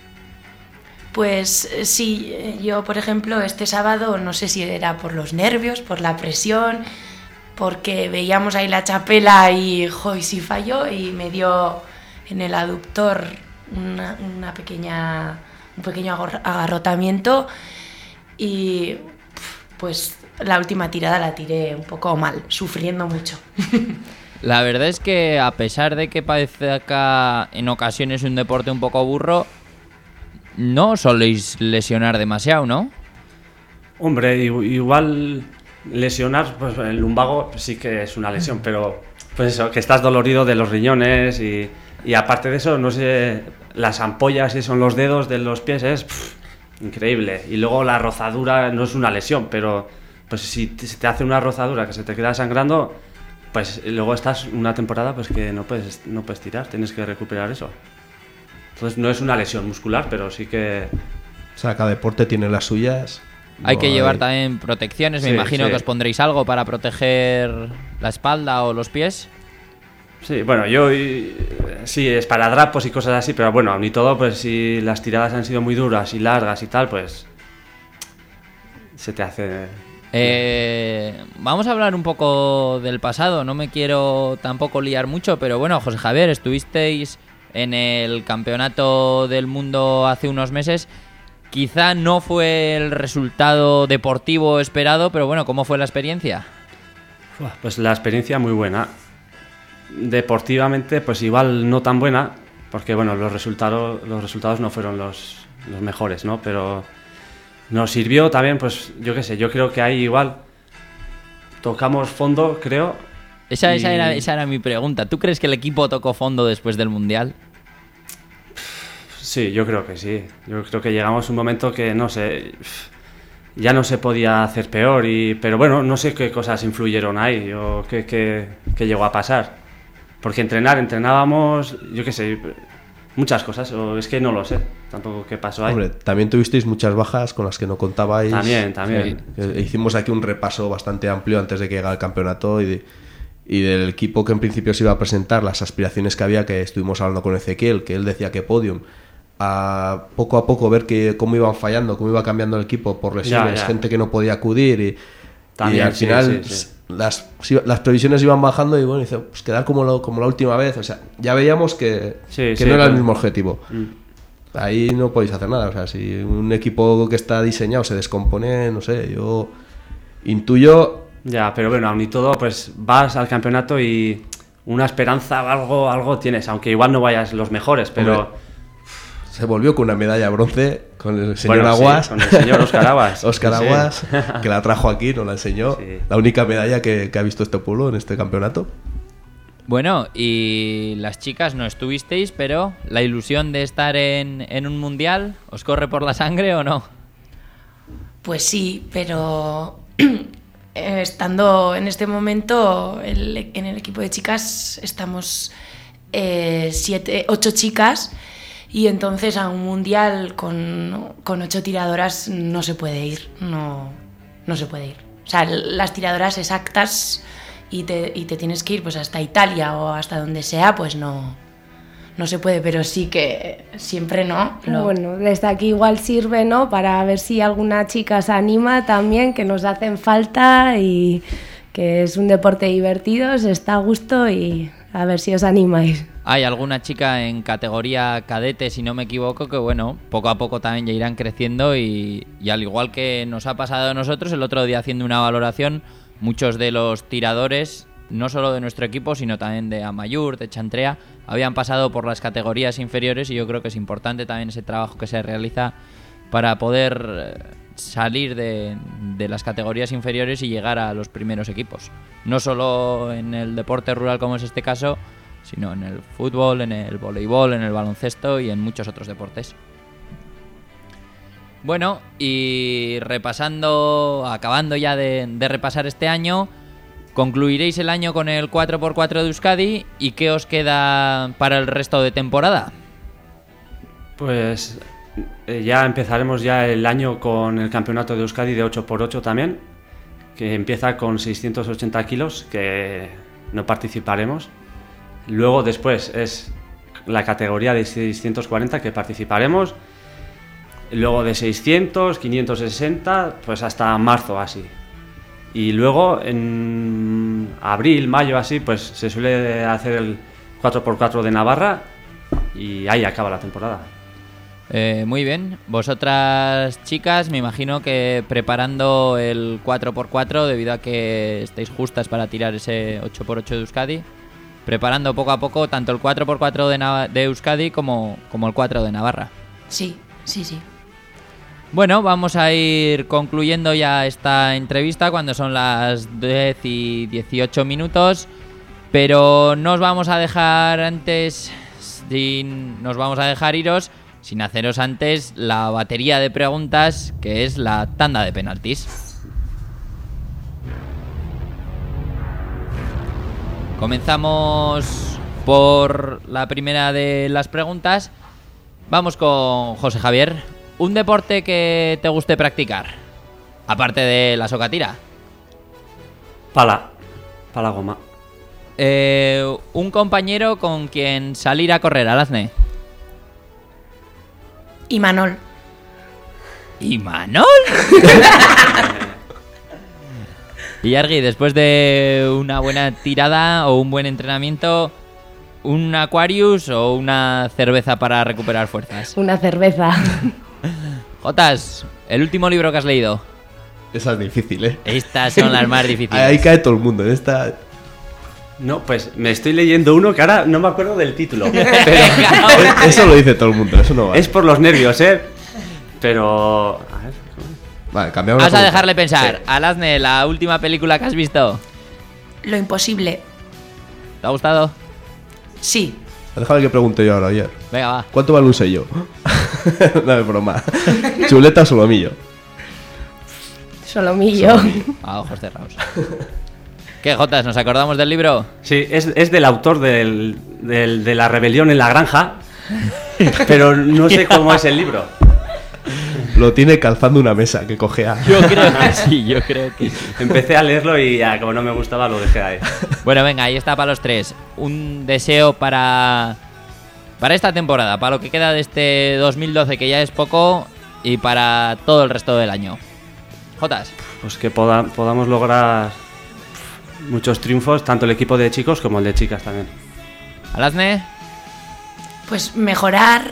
Pues sí, yo por ejemplo este sábado no sé si era por los nervios, por la presión, porque veíamos ahí la chapela y sí falló y me dio en el aductor un pequeño agarrotamiento y pues la última tirada la tiré un poco mal, sufriendo mucho. La verdad es que a pesar de que parezca en ocasiones un deporte un poco burro, no soléis lesionar demasiado, ¿no? Hombre, igual lesionar, pues el lumbago sí que es una lesión, pero pues eso, que estás dolorido de los riñones y aparte de eso, no sé, las ampollas y son los dedos de los pies es increíble. Y luego la rozadura no es una lesión, pero pues si te hace una rozadura que se te queda sangrando, pues luego estás una temporada pues que no puedes tirar, tienes que recuperar eso. Entonces no es una lesión muscular, pero sí que... O sea, cada deporte tiene las suyas. Hay que llevar también protecciones, me imagino que os pondréis algo para proteger la espalda o los pies. Sí, bueno, sí, esparadrapos y cosas así, pero bueno, aún y todo, pues si las tiradas han sido muy duras y largas y tal, pues se te hace... Vamos a hablar un poco del pasado, no me quiero tampoco liar mucho, pero bueno, José Javier, estuvisteis en el Campeonato del Mundo hace unos meses. Quizá no fue el resultado deportivo esperado, pero bueno, ¿cómo fue la experiencia? Pues la experiencia muy buena. Deportivamente, pues igual no tan buena, porque bueno, los resultados no fueron los mejores, ¿no? Pero nos sirvió también, pues yo qué sé, yo creo que ahí igual tocamos fondo, creo. Esa era mi pregunta. ¿Tú crees que el equipo tocó fondo después del Mundial? Sí, yo creo que sí. Yo creo que llegamos a un momento que, no sé, ya no se podía hacer peor. Pero bueno, no sé qué cosas influyeron ahí o qué llegó a pasar. Porque entrenábamos, yo qué sé, muchas cosas. O es que no lo sé tampoco qué pasó ahí. Hombre, también tuvisteis muchas bajas con las que no contabais. También. Sí. Hicimos aquí un repaso bastante amplio antes de que llegara el campeonato y del equipo que en principio se iba a presentar, las aspiraciones que había, que estuvimos hablando con Ezequiel, que él decía que podium, a poco ver cómo iban fallando, cómo iba cambiando el equipo por lesiones, gente que no podía acudir y al final sí. Las previsiones iban bajando y bueno, dice, pues quedar como la última vez, o sea, ya veíamos que no era el mismo objetivo. Ahí no podéis hacer nada, o sea, si un equipo que está diseñado se descompone, no sé, yo intuyo... Ya, pero bueno, aún y todo, pues vas al campeonato y una esperanza, algo tienes, aunque igual no vayas los mejores, pero... Hombre, se volvió con una medalla de bronce con el señor Aguas. Sí, con el señor Óscar Aguas. Óscar Aguas, que la trajo aquí, nos la enseñó. Sí. La única medalla que ha visto este pueblo en este campeonato. Bueno, y las chicas no estuvisteis, pero la ilusión de estar en un mundial, ¿os corre por la sangre o no? Pues sí, pero estando en este momento en el equipo de chicas estamos 8 chicas. Y entonces a un mundial con 8 tiradoras no se puede ir, no se puede ir. O sea, las tiradoras exactas y te tienes que ir pues hasta Italia o hasta donde sea, pues no se puede, pero sí que siempre no. Bueno, desde aquí igual sirve, ¿no? Para ver si alguna chica se anima también, que nos hacen falta y que es un deporte divertido, se está a gusto y a ver si os animáis. Hay alguna chica en categoría cadete, si no me equivoco, que bueno, poco a poco también ya irán creciendo y al igual que nos ha pasado a nosotros, el otro día haciendo una valoración, muchos de los tiradores no solo de nuestro equipo, sino también de Amaiur, de Chantrea, habían pasado por las categorías inferiores, y yo creo que es importante también ese trabajo que se realiza para poder salir de las categorías inferiores y llegar a los primeros equipos. No solo en el deporte rural como es este caso, sino en el fútbol, en el voleibol, en el baloncesto y en muchos otros deportes. Bueno, y acabando ya de repasar este año, concluiréis el año con el 4x4 de Euskadi. ¿Y qué os queda para el resto de temporada? Pues ya empezaremos ya el año con el campeonato de Euskadi de 8x8 también, que empieza con 680 kilos, que no participaremos. Luego después es la categoría de 640 que participaremos. Luego de 600, 560, pues hasta marzo así. Y luego en abril, mayo así, pues se suele hacer el 4x4 de Navarra y ahí acaba la temporada. Muy bien. Vosotras, chicas, me imagino que preparando el 4x4, debido a que estáis justas para tirar ese 8x8 de Euskadi, preparando poco a poco tanto el 4x4 de Euskadi como el 4 de Navarra. Sí. Bueno, vamos a ir concluyendo ya esta entrevista cuando son las 10 y 18 minutos, pero no os vamos a dejar iros sin haceros antes la batería de preguntas, que es la tanda de penaltis. Comenzamos por la primera de las preguntas. Vamos con José Javier. ¿Un deporte que te guste practicar? Aparte de la socatira. Pala goma. Un compañero con quien salir a correr, Alazne. Imanol. ¿Imanol? Y Argui, después de una buena tirada o un buen entrenamiento, ¿un Aquarius o una cerveza para recuperar fuerzas? Una cerveza. Jotas, el último libro que has leído. Esa es difícil, ¿eh? Estas son las más difíciles. Ahí cae todo el mundo. En esta... No, pues me estoy leyendo uno que ahora no me acuerdo del título. Pero Eso lo dice todo el mundo, eso no vale. es por los nervios, ¿eh? Pero... A ver, Vale, cambiamos. Vas a dejarle pensar. Sí. Alazne, la última película que has visto. Lo imposible. ¿Te ha gustado? Sí. Déjame que pregunte yo ahora, ayer. Venga, va. ¿Cuánto vale un sello? No es broma. ¿Chuleta o solomillo? Solomillo. A ojos cerrados. ¿Qué, Jotas? ¿Nos acordamos del libro? sí, es del autor de la rebelión en la granja, pero no sé cómo es el libro. Lo tiene calzando una mesa que cojea. Yo creo que sí. Empecé a leerlo y ya, como no me gustaba, lo dejé ahí. Bueno, venga, ahí está para los tres. Un deseo para esta temporada, para lo que queda de este 2012, que ya es poco, y para todo el resto del año. Jotas. Pues que podamos lograr muchos triunfos, tanto el equipo de chicos como el de chicas también. Alazne. Pues mejorar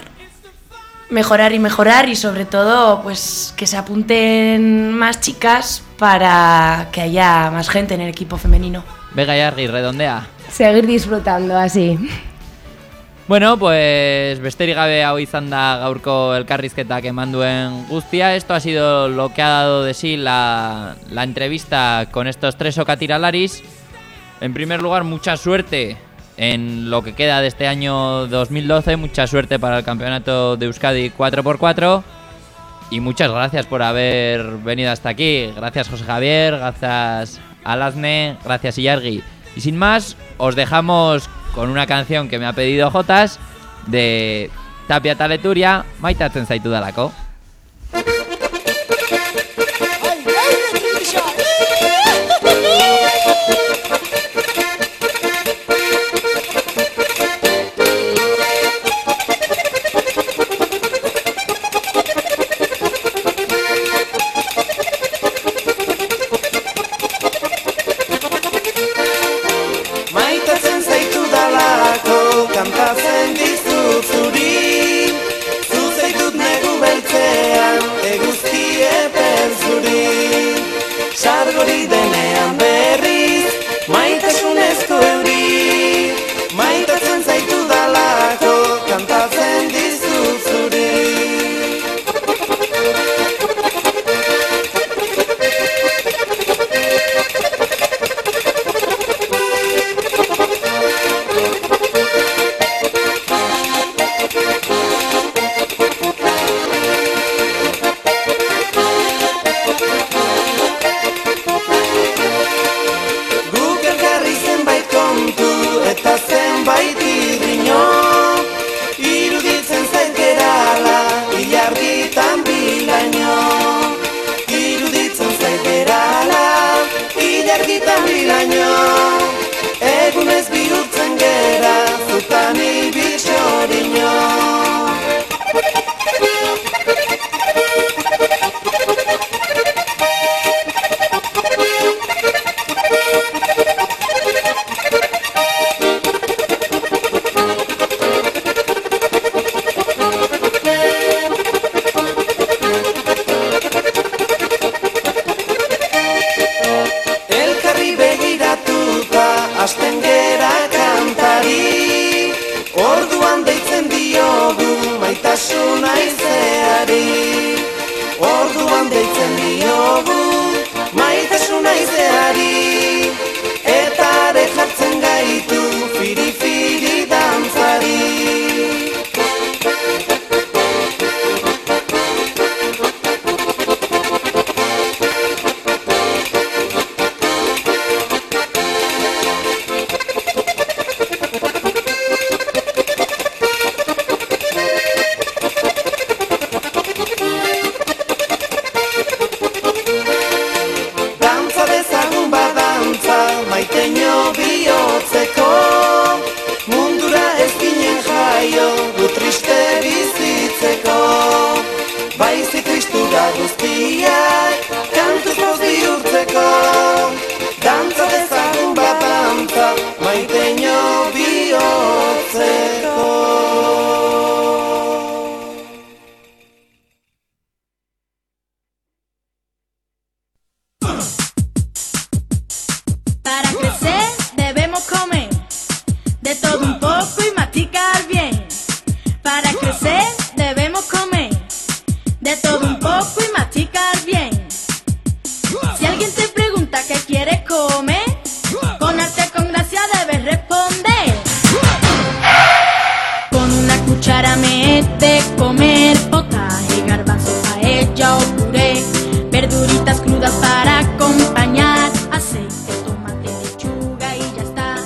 y sobre todo pues que se apunten más chicas para que haya más gente en el equipo femenino. Vega y Argui, redondea. Seguir disfrutando así. Bueno, pues besterik gabe hau izan da gaurko elkarrizketak eman duen guztia. Esto ha sido lo que ha dado de sí la entrevista con estos tres socatiralaris. En primer lugar, mucha suerte en lo que queda de este año 2012. Mucha suerte para el campeonato de Euskadi 4x4. Y muchas gracias por haber venido hasta aquí. Gracias, José Javier, gracias Alazne, gracias Ilargi. Y sin más, os dejamos con una canción que me ha pedido Jotas, de Tapia Taleturia, Maitatzen zaitudalako. Kantatzen dizut zuri, zu zaitut negu beltze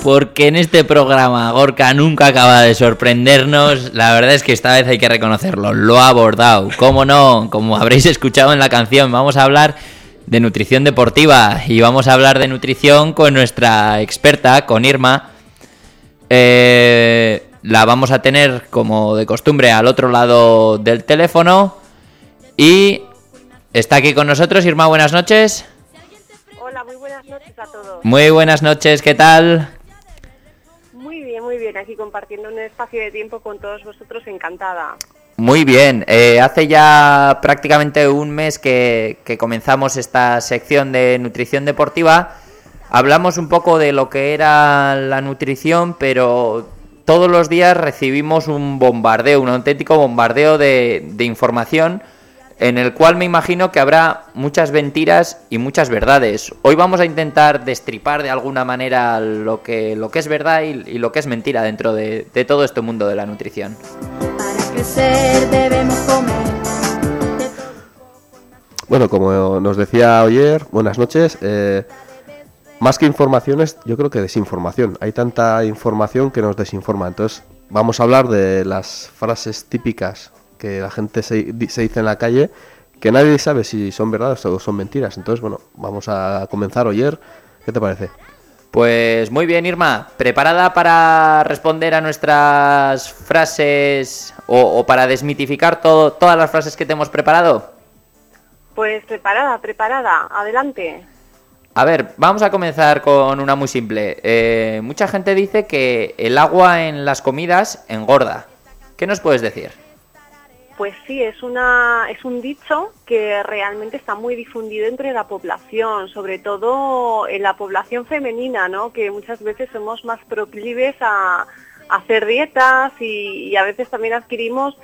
porque en este programa Gorka nunca acaba de sorprendernos. La verdad es que esta vez hay que reconocerlo, lo ha abordado. ¿Cómo no? Como habréis escuchado en la canción, vamos a hablar de nutrición deportiva y vamos a hablar de nutrición con nuestra experta, con Irma. La vamos a tener, como de costumbre, al otro lado del teléfono y está aquí con nosotros. Irma, buenas noches. Hola, muy buenas noches a todos. Muy buenas noches, ¿qué tal? Muy bien, aquí compartiendo un espacio de tiempo con todos vosotros, encantada. Muy bien, hace ya prácticamente un mes que comenzamos esta sección de nutrición deportiva. Hablamos un poco de lo que era la nutrición, pero todos los días recibimos un bombardeo, un auténtico bombardeo de información, en el cual me imagino que habrá muchas mentiras y muchas verdades. Hoy vamos a intentar destripar de alguna manera lo que es verdad y lo que es mentira dentro de todo este mundo de la nutrición. Para crecer debemos comer. Bueno, como nos decía Oyer, buenas noches. Más que informaciones, yo creo que desinformación. Hay tanta información que nos desinforma. Entonces, vamos a hablar de las frases típicas que la gente se dice en la calle, que nadie sabe si son verdades o son mentiras. Entonces, bueno, vamos a comenzar. Oyer, ¿qué te parece? Pues muy bien, Irma. ¿Preparada para responder a nuestras frases o para desmitificar todas las frases que te hemos preparado? Pues preparada, adelante. A ver, vamos a comenzar con una muy simple. Mucha gente dice que el agua en las comidas engorda. ¿Qué nos puedes decir? Pues sí, es un dicho que realmente está muy difundido entre la población, sobre todo en la población femenina, ¿no? Que muchas veces somos más proclives a hacer dietas y a veces también adquirimos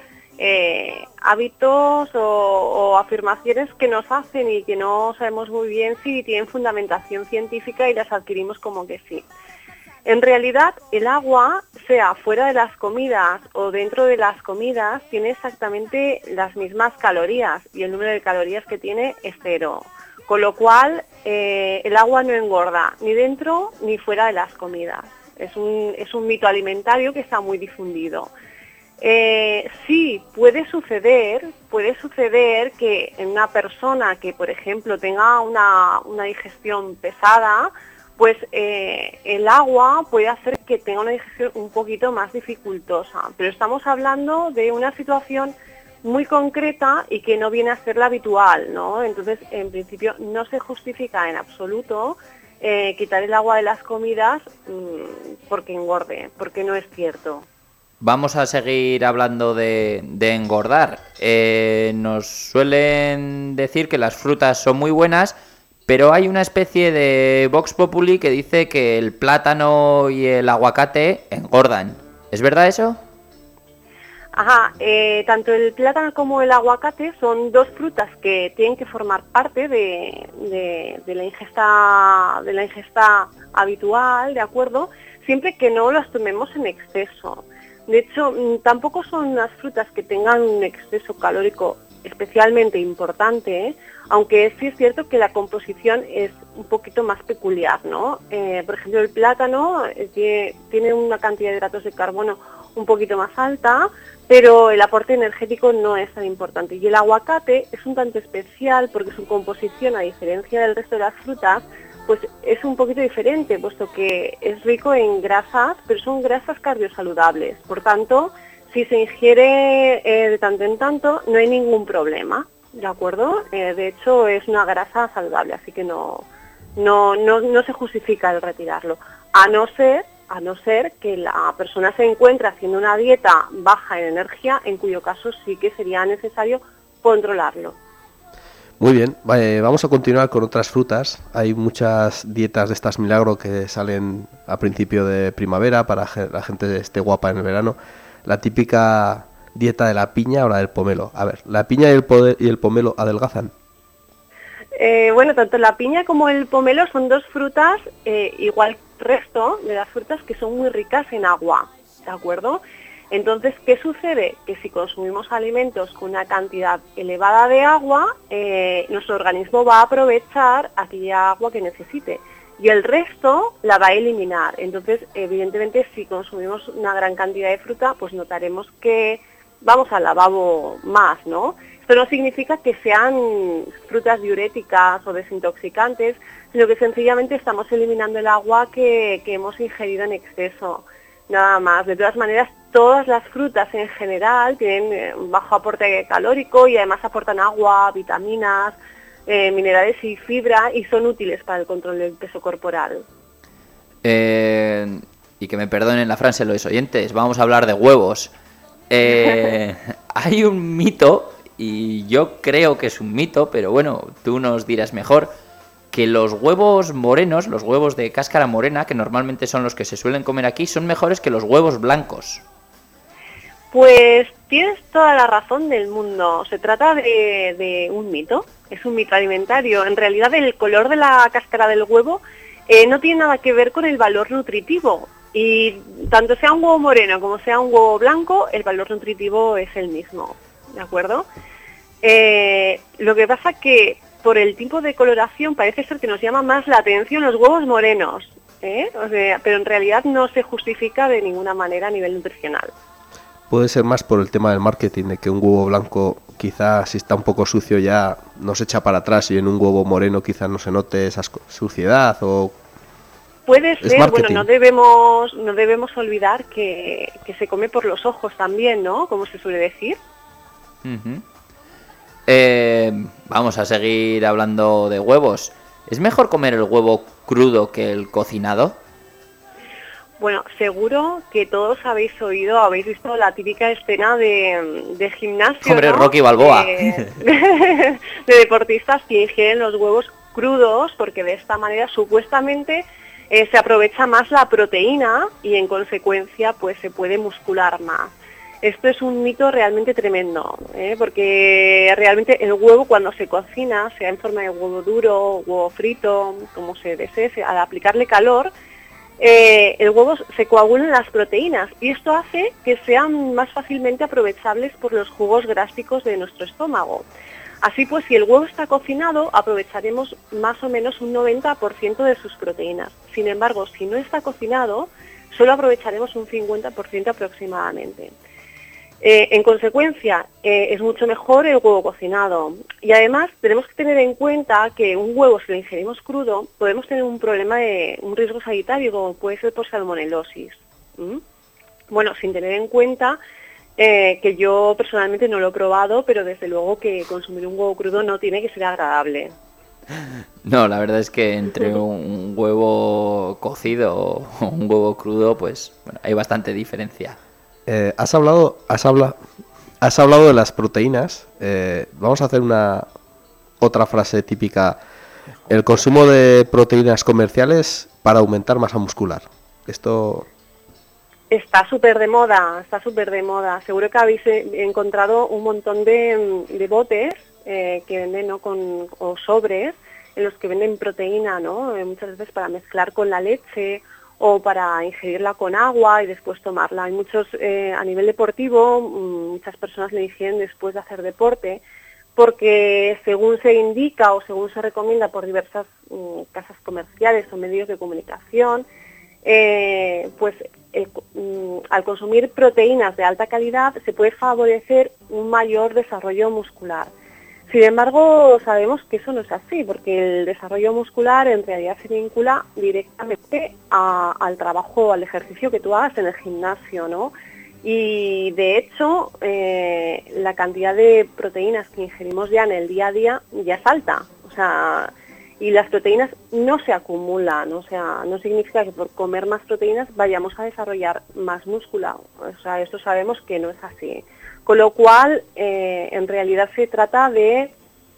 hábitos o afirmaciones que nos hacen y que no sabemos muy bien si tienen fundamentación científica y las adquirimos como que sí. En realidad, el agua, sea fuera de las comidas o dentro de las comidas, tiene exactamente las mismas calorías y el número de calorías que tiene es 0. Con lo cual, el agua no engorda ni dentro ni fuera de las comidas. Es un mito alimentario que está muy difundido. Sí, puede suceder que en una persona que, por ejemplo, tenga una digestión pesada, pues el agua puede hacer que tenga una digestión un poquito más dificultosa, pero estamos hablando de una situación muy concreta y que no viene a ser la habitual, ¿no? Entonces, en principio, no se justifica en absoluto quitar el agua de las comidas porque engorde, porque no es cierto. Vamos a seguir hablando de engordar. Nos suelen decir que las frutas son muy buenas, pero hay una especie de Vox Populi que dice que el plátano y el aguacate engordan. ¿Es verdad eso? Ajá, tanto el plátano como el aguacate son dos frutas que tienen que formar parte de la ingesta habitual, ¿de acuerdo? Siempre que no las tomemos en exceso. De hecho, tampoco son unas frutas que tengan un exceso calórico especialmente importante, aunque sí es cierto que la composición es un poquito más peculiar, ¿no? Por ejemplo, el plátano tiene una cantidad de hidratos de carbono un poquito más alta, pero el aporte energético no es tan importante. Y el aguacate es un tanto especial porque su composición, a diferencia del resto de las frutas, pues es un poquito diferente, puesto que es rico en grasas, pero son grasas cardiosaludables. Por tanto, si se ingiere de tanto en tanto, no hay ningún problema, ¿de acuerdo? De hecho, es una grasa saludable, así que no se justifica el retirarlo. A no ser que la persona se encuentre haciendo una dieta baja en energía, en cuyo caso sí que sería necesario controlarlo. Muy bien, vamos a continuar con otras frutas. Hay muchas dietas de estas milagro que salen a principio de primavera para que la gente esté guapa en el verano. La típica dieta de la piña o la del pomelo. A ver, ¿la piña y el pomelo adelgazan? Bueno, tanto la piña como el pomelo son dos frutas, igual que el resto de las frutas, que son muy ricas en agua, ¿de acuerdo? Entonces, ¿qué sucede? Que si consumimos alimentos con una cantidad elevada de agua, nuestro organismo va a aprovechar aquella agua que necesite. y el resto la va a eliminar. Entonces, evidentemente, si consumimos una gran cantidad de fruta, pues notaremos que vamos al lavabo más, ¿no? Esto no significa que sean frutas diuréticas o desintoxicantes, sino que sencillamente estamos eliminando el agua que hemos ingerido en exceso, nada más. De todas maneras, todas las frutas en general tienen bajo aporte calórico y además aportan agua, vitaminas, minerales y fibra, y son útiles para el control del peso corporal. Y que me perdonen la frase los oyentes, vamos a hablar de huevos. Hay un mito, y yo creo que es un mito, pero bueno, tú nos dirás mejor, que los huevos morenos, los huevos de cáscara morena, que normalmente son los que se suelen comer aquí, son mejores que los huevos blancos. Pues tienes toda la razón del mundo. Se trata de un mito, es un mito alimentario. En realidad el color de la cáscara del huevo no tiene nada que ver con el valor nutritivo. Y tanto sea un huevo moreno como sea un huevo blanco, el valor nutritivo es el mismo, ¿de acuerdo? Lo que pasa que por el tipo de coloración parece ser que nos llama más la atención los huevos morenos, o sea, pero en realidad no se justifica de ninguna manera a nivel nutricional. Puede ser más por el tema del marketing, de que un huevo blanco quizás si está un poco sucio ya nos echa para atrás, y en un huevo moreno quizás no se note esa suciedad, o... Puede ser, marketing. bueno, no debemos olvidar que se come por los ojos también, ¿no? Como se suele decir. Uh-huh. Vamos a seguir hablando de huevos. ¿Es mejor comer el huevo crudo que el cocinado? Bueno, seguro que todos habéis visto la típica escena de gimnasio, Hombre, ¿no? Rocky Balboa. De deportistas que ingieren los huevos crudos, porque de esta manera supuestamente se aprovecha más la proteína y en consecuencia pues se puede muscular más. Esto es un mito realmente tremendo, porque realmente el huevo cuando se cocina, sea en forma de huevo duro, huevo frito, como se desee, al aplicarle calor, el huevo se coagulan las proteínas y esto hace que sean más fácilmente aprovechables por los jugos gástricos de nuestro estómago. Así pues, si el huevo está cocinado, aprovecharemos más o menos un 90% de sus proteínas. Sin embargo, si no está cocinado, solo aprovecharemos un 50% aproximadamente. En consecuencia, es mucho mejor el huevo cocinado. Y además tenemos que tener en cuenta que un huevo, si lo ingerimos crudo, podemos tener un riesgo sanitario, como puede ser por salmonelosis. Bueno, sin tener en cuenta que yo personalmente no lo he probado, pero desde luego que consumir un huevo crudo no tiene que ser agradable. No, la verdad es que entre un huevo cocido o un huevo crudo, pues bueno, hay bastante diferencia. Has hablado de las proteínas. Vamos a hacer otra frase típica. El consumo de proteínas comerciales para aumentar masa muscular. Esto... Está súper de moda. Seguro que habéis encontrado un montón de botes que venden, ¿no? o sobres en los que venden proteína, ¿no? Muchas veces para mezclar con la leche o para ingerirla con agua y después tomarla. Hay muchos, a nivel deportivo, muchas personas le ingieren después de hacer deporte, porque según se indica o según se recomienda por diversas casas comerciales o medios de comunicación, pues al consumir proteínas de alta calidad se puede favorecer un mayor desarrollo muscular. Sin embargo, sabemos que eso no es así, porque el desarrollo muscular en realidad se vincula directamente al trabajo, al ejercicio que tú hagas en el gimnasio, ¿no? Y de hecho, la cantidad de proteínas que ingerimos ya en el día a día ya es alta, o sea, y las proteínas no se acumulan, o sea, no significa que por comer más proteínas vayamos a desarrollar más músculo, o sea, esto sabemos que no es así. Con lo cual, en realidad se trata de,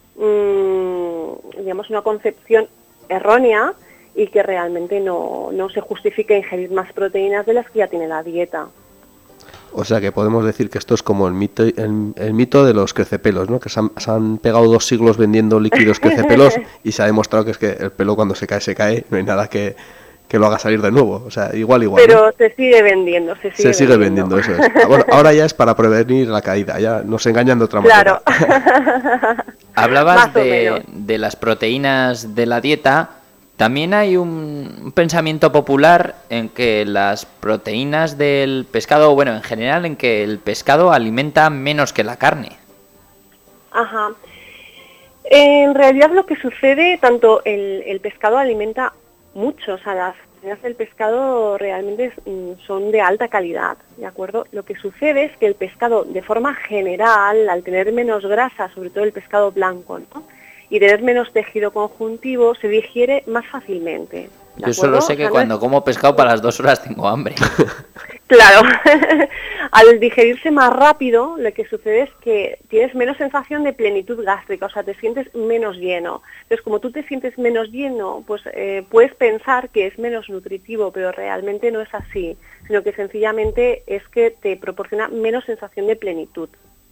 digamos, una concepción errónea y que realmente no se justifica ingerir más proteínas de las que ya tiene la dieta. O sea que podemos decir que esto es como el mito de los crecepelos, ¿no? Que se han pegado 2 siglos vendiendo líquidos crecepelos y se ha demostrado que es que el pelo cuando se cae, no hay nada que lo haga salir de nuevo, o sea, igual. Pero ¿no? se sigue vendiendo, se sigue vendiendo, eso es. Bueno, ahora ya es para prevenir la caída, ya nos engañan de otra manera. Claro. Hablabas de las proteínas de la dieta. También hay un pensamiento popular en que las proteínas del pescado, bueno, en general, en que el pescado alimenta menos que la carne. Ajá. En realidad lo que sucede, tanto el pescado alimenta mucho, o sea, las proteínas del pescado realmente son de alta calidad, ¿de acuerdo? Lo que sucede es que el pescado, de forma general, al tener menos grasa, sobre todo el pescado blanco, ¿no?, y tener menos tejido conjuntivo, se digiere más fácilmente. Yo solo sé que cuando como pescado para las 2 horas tengo hambre. Claro, al digerirse más rápido, lo que sucede es que tienes menos sensación de plenitud gástrica, o sea, te sientes menos lleno. Entonces, como tú te sientes menos lleno, pues puedes pensar que es menos nutritivo, pero realmente no es así, sino que sencillamente es que te proporciona menos sensación de plenitud.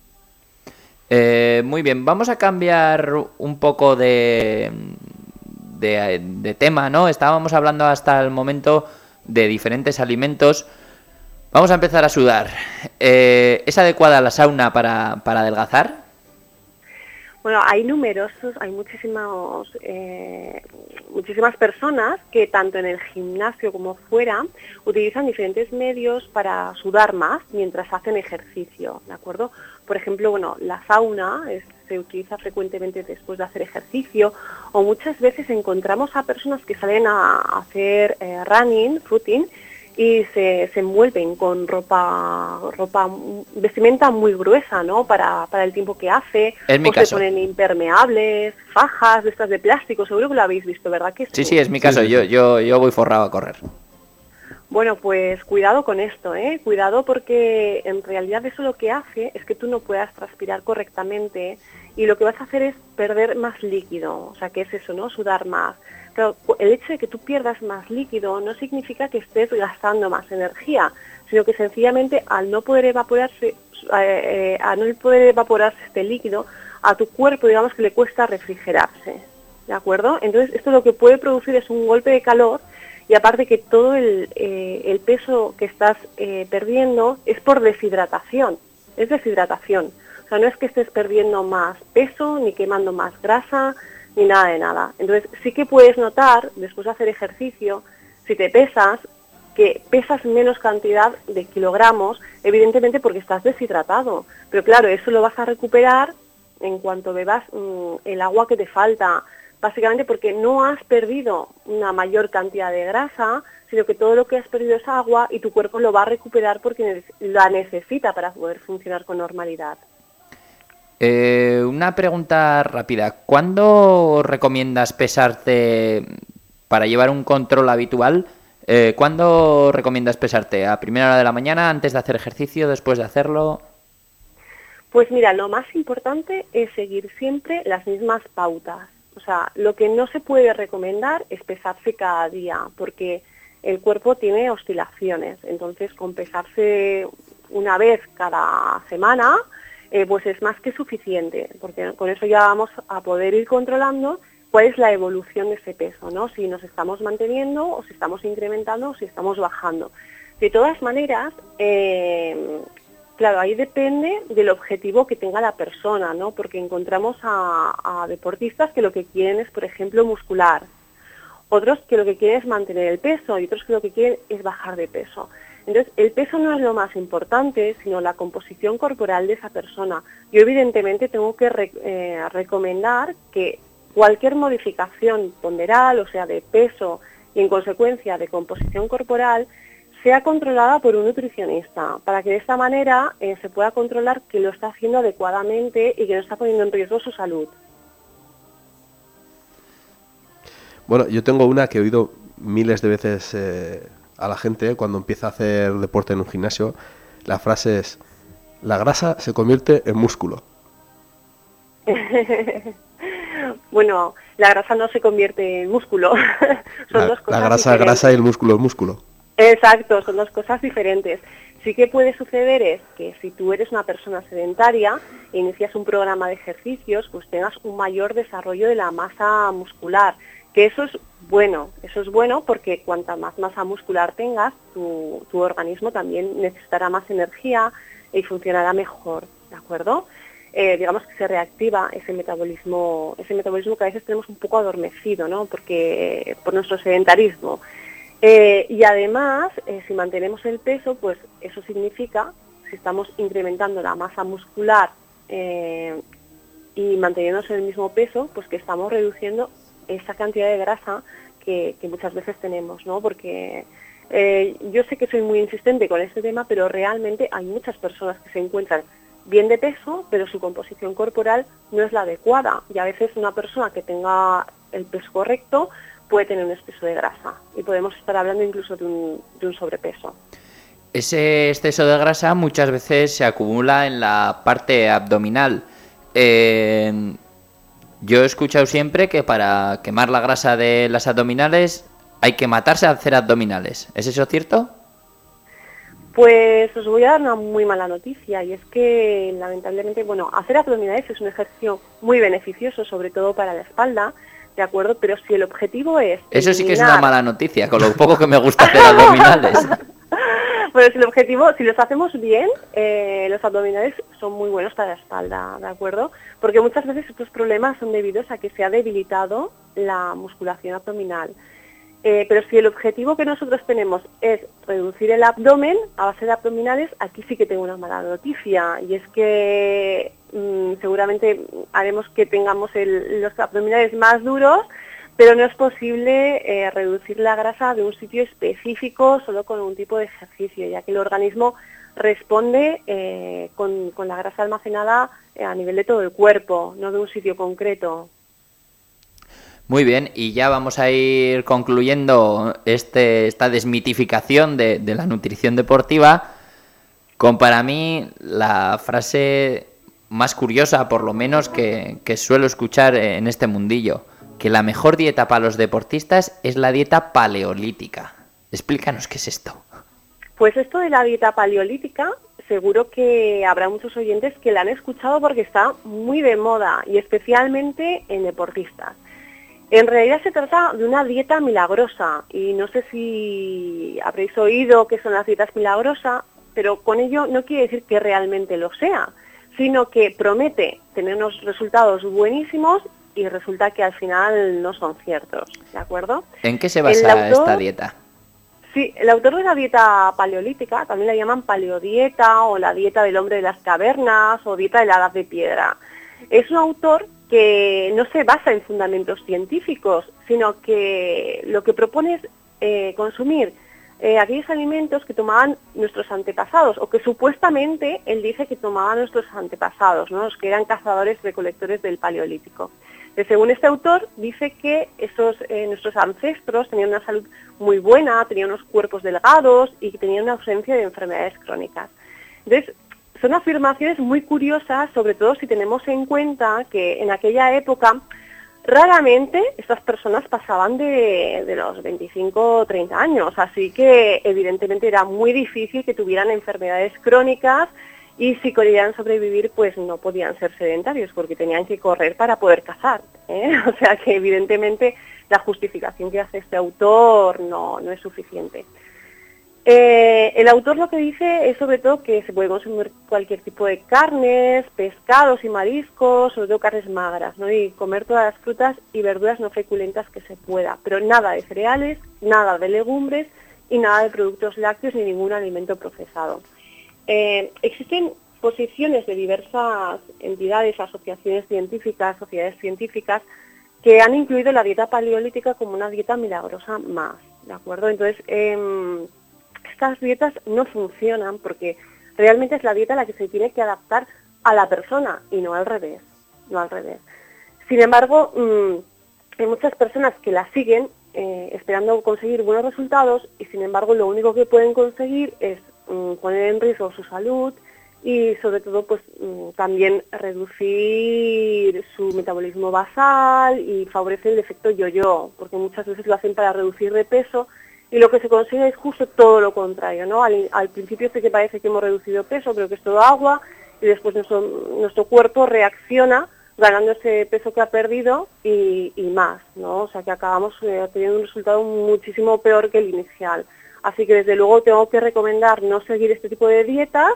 Muy bien, vamos a cambiar un poco de tema, ¿no? Estábamos hablando hasta el momento de diferentes alimentos. Vamos a empezar a sudar. ¿Es adecuada la sauna para adelgazar? Bueno, hay muchísimas personas que tanto en el gimnasio como fuera utilizan diferentes medios para sudar más mientras hacen ejercicio, ¿de acuerdo? Por ejemplo, bueno, la sauna se utiliza frecuentemente después de hacer ejercicio, o muchas veces encontramos a personas que salen a hacer footing, y se envuelven con vestimenta muy gruesa, ¿no?, para el tiempo que hace. Es mi caso. Se ponen impermeables, fajas de estas de plástico, seguro que lo habéis visto, ¿verdad que sí? Sí, es mi caso, yo voy forrado a correr. Bueno, pues cuidado con esto, cuidado, porque en realidad eso lo que hace es que tú no puedas transpirar correctamente y lo que vas a hacer es perder más líquido, o sea, que es eso, ¿no?, sudar más. Pero el hecho de que tú pierdas más líquido no significa que estés gastando más energía, sino que sencillamente al no poder evaporarse este líquido, a tu cuerpo, digamos, que le cuesta refrigerarse, ¿de acuerdo? Entonces esto lo que puede producir es un golpe de calor, y aparte que todo el peso que estás perdiendo es por deshidratación, es deshidratación. O sea, no es que estés perdiendo más peso, ni quemando más grasa, ni nada de nada. Entonces sí que puedes notar, después de hacer ejercicio, si te pesas, que pesas menos cantidad de kilogramos, evidentemente porque estás deshidratado. Pero claro, eso lo vas a recuperar en cuanto bebas el agua que te falta, básicamente porque no has perdido una mayor cantidad de grasa, sino que todo lo que has perdido es agua y tu cuerpo lo va a recuperar porque la necesita para poder funcionar con normalidad. Una pregunta rápida. ¿Cuándo recomiendas pesarte para llevar un control habitual? ¿Cuándo recomiendas pesarte? ¿A primera hora de la mañana, antes de hacer ejercicio, después de hacerlo? Pues mira, lo más importante es seguir siempre las mismas pautas. O sea, lo que no se puede recomendar es pesarse cada día, porque el cuerpo tiene oscilaciones. Entonces, con pesarse una vez cada semana, pues es más que suficiente, porque con eso ya vamos a poder ir controlando cuál es la evolución de ese peso, ¿no? Si nos estamos manteniendo, o si estamos incrementando, o si estamos bajando. De todas maneras, claro, ahí depende del objetivo que tenga la persona, ¿no? Porque encontramos a deportistas que lo que quieren es, por ejemplo, muscular. Otros que lo que quieren es mantener el peso y otros que lo que quieren es bajar de peso. Entonces, el peso no es lo más importante, sino la composición corporal de esa persona. Yo, evidentemente, tengo que recomendar que cualquier modificación ponderal, o sea, de peso y, en consecuencia, de composición corporal, sea controlada por un nutricionista, para que de esta manera se pueda controlar que lo está haciendo adecuadamente y que no está poniendo en riesgo su salud. Bueno, yo tengo una que he oído miles de veces a la gente cuando empieza a hacer deporte en un gimnasio. La frase es: la grasa se convierte en músculo. Bueno, la grasa no se convierte en músculo. Son dos cosas la grasa diferentes. es grasa y el músculo es músculo. Exacto, son dos cosas diferentes. Sí que puede suceder es que si tú eres una persona sedentaria e inicias un programa de ejercicios, pues tengas un mayor desarrollo de la masa muscular, que eso es bueno porque cuanta más masa muscular tengas, tu organismo también necesitará más energía y funcionará mejor, ¿de acuerdo? digamos que se reactiva ese metabolismo que a veces tenemos un poco adormecido, ¿no? Porque por nuestro sedentarismo. Y además, si mantenemos el peso, pues eso significa, si estamos incrementando la masa muscular y manteniéndose el mismo peso, pues que estamos reduciendo esa cantidad de grasa que muchas veces tenemos, ¿no? Porque yo sé que soy muy insistente con este tema, pero realmente hay muchas personas que se encuentran bien de peso, pero su composición corporal no es la adecuada. Y a veces una persona que tenga el peso correcto puede tener un exceso de grasa. Y podemos estar hablando incluso de un sobrepeso. Ese exceso de grasa muchas veces se acumula en la parte abdominal. Yo he escuchado siempre que para quemar la grasa de las abdominales hay que matarse a hacer abdominales. ¿Es eso cierto? Pues os voy a dar una muy mala noticia, y es que lamentablemente, hacer abdominales es un ejercicio muy beneficioso, sobre todo para la espalda, ¿de acuerdo? Pero si el objetivo es... Eso sí que es una mala noticia, con lo poco que me gusta hacer abdominales. Pues el objetivo, si los hacemos bien, los abdominales son muy buenos para la espalda, ¿de acuerdo? Porque muchas veces estos problemas son debidos a que se ha debilitado la musculación abdominal. Pero si el objetivo que nosotros tenemos es reducir el abdomen a base de abdominales, aquí sí que tengo una mala noticia, y es que seguramente haremos que tengamos los abdominales más duros, pero no es posible reducir la grasa de un sitio específico solo con un tipo de ejercicio, ya que el organismo responde con la grasa almacenada a nivel de todo el cuerpo, no de un sitio concreto. Muy bien, y ya vamos a ir concluyendo esta desmitificación de la nutrición deportiva con, para mí, la frase más curiosa, por lo menos, que suelo escuchar en este mundillo, que la mejor dieta para los deportistas es la dieta paleolítica. Explícanos qué es esto. Pues esto de la dieta paleolítica, seguro que habrá muchos oyentes que la han escuchado porque está muy de moda, y especialmente en deportistas. En realidad se trata de una dieta milagrosa, y no sé si habréis oído qué son las dietas milagrosas, pero con ello no quiere decir que realmente lo sea, sino que promete tener unos resultados buenísimos y resulta que al final no son ciertos, ¿de acuerdo? ¿En qué se basa esta dieta? Sí, el autor de la dieta paleolítica, también la llaman paleodieta o la dieta del hombre de las cavernas o dieta de la edad de piedra. Es un autor que no se basa en fundamentos científicos, sino que lo que propone es consumir aquellos alimentos que tomaban nuestros antepasados, o que supuestamente él dice que tomaban nuestros antepasados, ¿no? Los que eran cazadores-recolectores del Paleolítico. Según este autor, dice que nuestros ancestros tenían una salud muy buena, tenían unos cuerpos delgados y que tenían una ausencia de enfermedades crónicas. Entonces, son afirmaciones muy curiosas, sobre todo si tenemos en cuenta que en aquella época raramente estas personas pasaban de los 25 o 30 años, así que evidentemente era muy difícil que tuvieran enfermedades crónicas, y si querían sobrevivir pues no podían ser sedentarios porque tenían que correr para poder cazar, ¿eh? O sea que evidentemente la justificación que hace este autor no es suficiente. El autor lo que dice es sobre todo que se puede consumir cualquier tipo de carnes, pescados y mariscos, sobre todo carnes magras, ¿no? Y comer todas las frutas y verduras no feculentas que se pueda, pero nada de cereales, nada de legumbres y nada de productos lácteos ni ningún alimento procesado. Existen posiciones de diversas entidades, asociaciones científicas, sociedades científicas, que han incluido la dieta paleolítica como una dieta milagrosa más, ¿de acuerdo? Entonces, estas dietas no funcionan porque realmente es la dieta la que se tiene que adaptar a la persona y no al revés, Sin embargo, hay muchas personas que la siguen esperando conseguir buenos resultados, y sin embargo lo único que pueden conseguir es poner en riesgo su salud y sobre todo pues también reducir su metabolismo basal y favorece el efecto yo-yo, porque muchas veces lo hacen para reducir de peso y lo que se consigue es justo todo lo contrario, ¿no? Al principio sí que parece que hemos reducido peso, pero que es todo agua, y después nuestro cuerpo reacciona ganando ese peso que ha perdido y más, ¿no? O sea que acabamos teniendo un resultado muchísimo peor que el inicial. Así que desde luego tengo que recomendar no seguir este tipo de dietas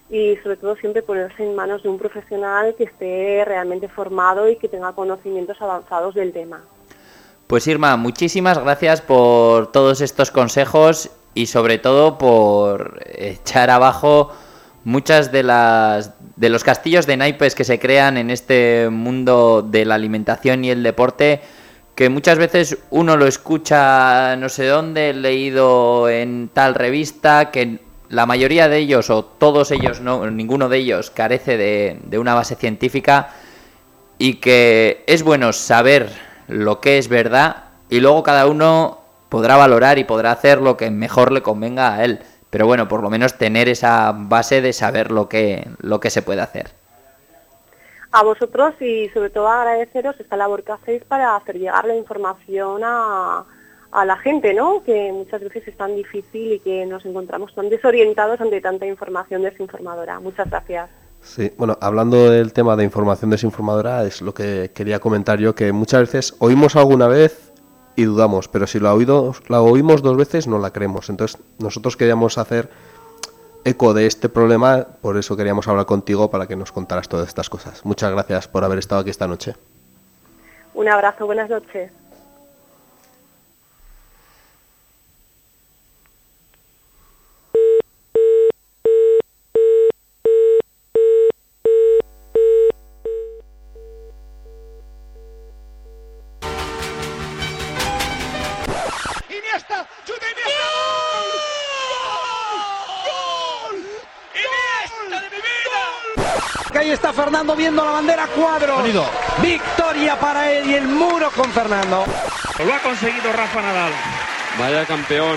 y sobre todo siempre ponerse en manos de un profesional que esté realmente formado y que tenga conocimientos avanzados del tema. Pues Irma, muchísimas gracias por todos estos consejos y sobre todo por echar abajo muchas de los castillos de naipes que se crean en este mundo de la alimentación y el deporte, que muchas veces uno lo escucha no sé dónde, leído en tal revista, que la mayoría de ellos o todos ellos, no, ninguno de ellos carece de una base científica, y que es bueno saber lo que es verdad y luego cada uno podrá valorar y podrá hacer lo que mejor le convenga a él. Pero bueno, por lo menos tener esa base de saber lo que se puede hacer. A vosotros y sobre todo agradeceros esta labor que hacéis para hacer llegar la información a la gente, ¿no? Que muchas veces es tan difícil y que nos encontramos tan desorientados ante tanta información desinformadora. Muchas gracias. Sí, bueno, hablando del tema de información desinformadora, es lo que quería comentar yo, que muchas veces oímos alguna vez y dudamos, pero si la oímos 2 veces no la creemos. Entonces nosotros queríamos hacer eco de este problema, por eso queríamos hablar contigo para que nos contaras todas estas cosas. Muchas gracias por haber estado aquí esta noche. Un abrazo, buenas noches. Ahí está Fernando viendo la bandera cuadro. Victoria para él y el muro con Fernando. Lo ha conseguido Rafa Nadal. Vaya campeón.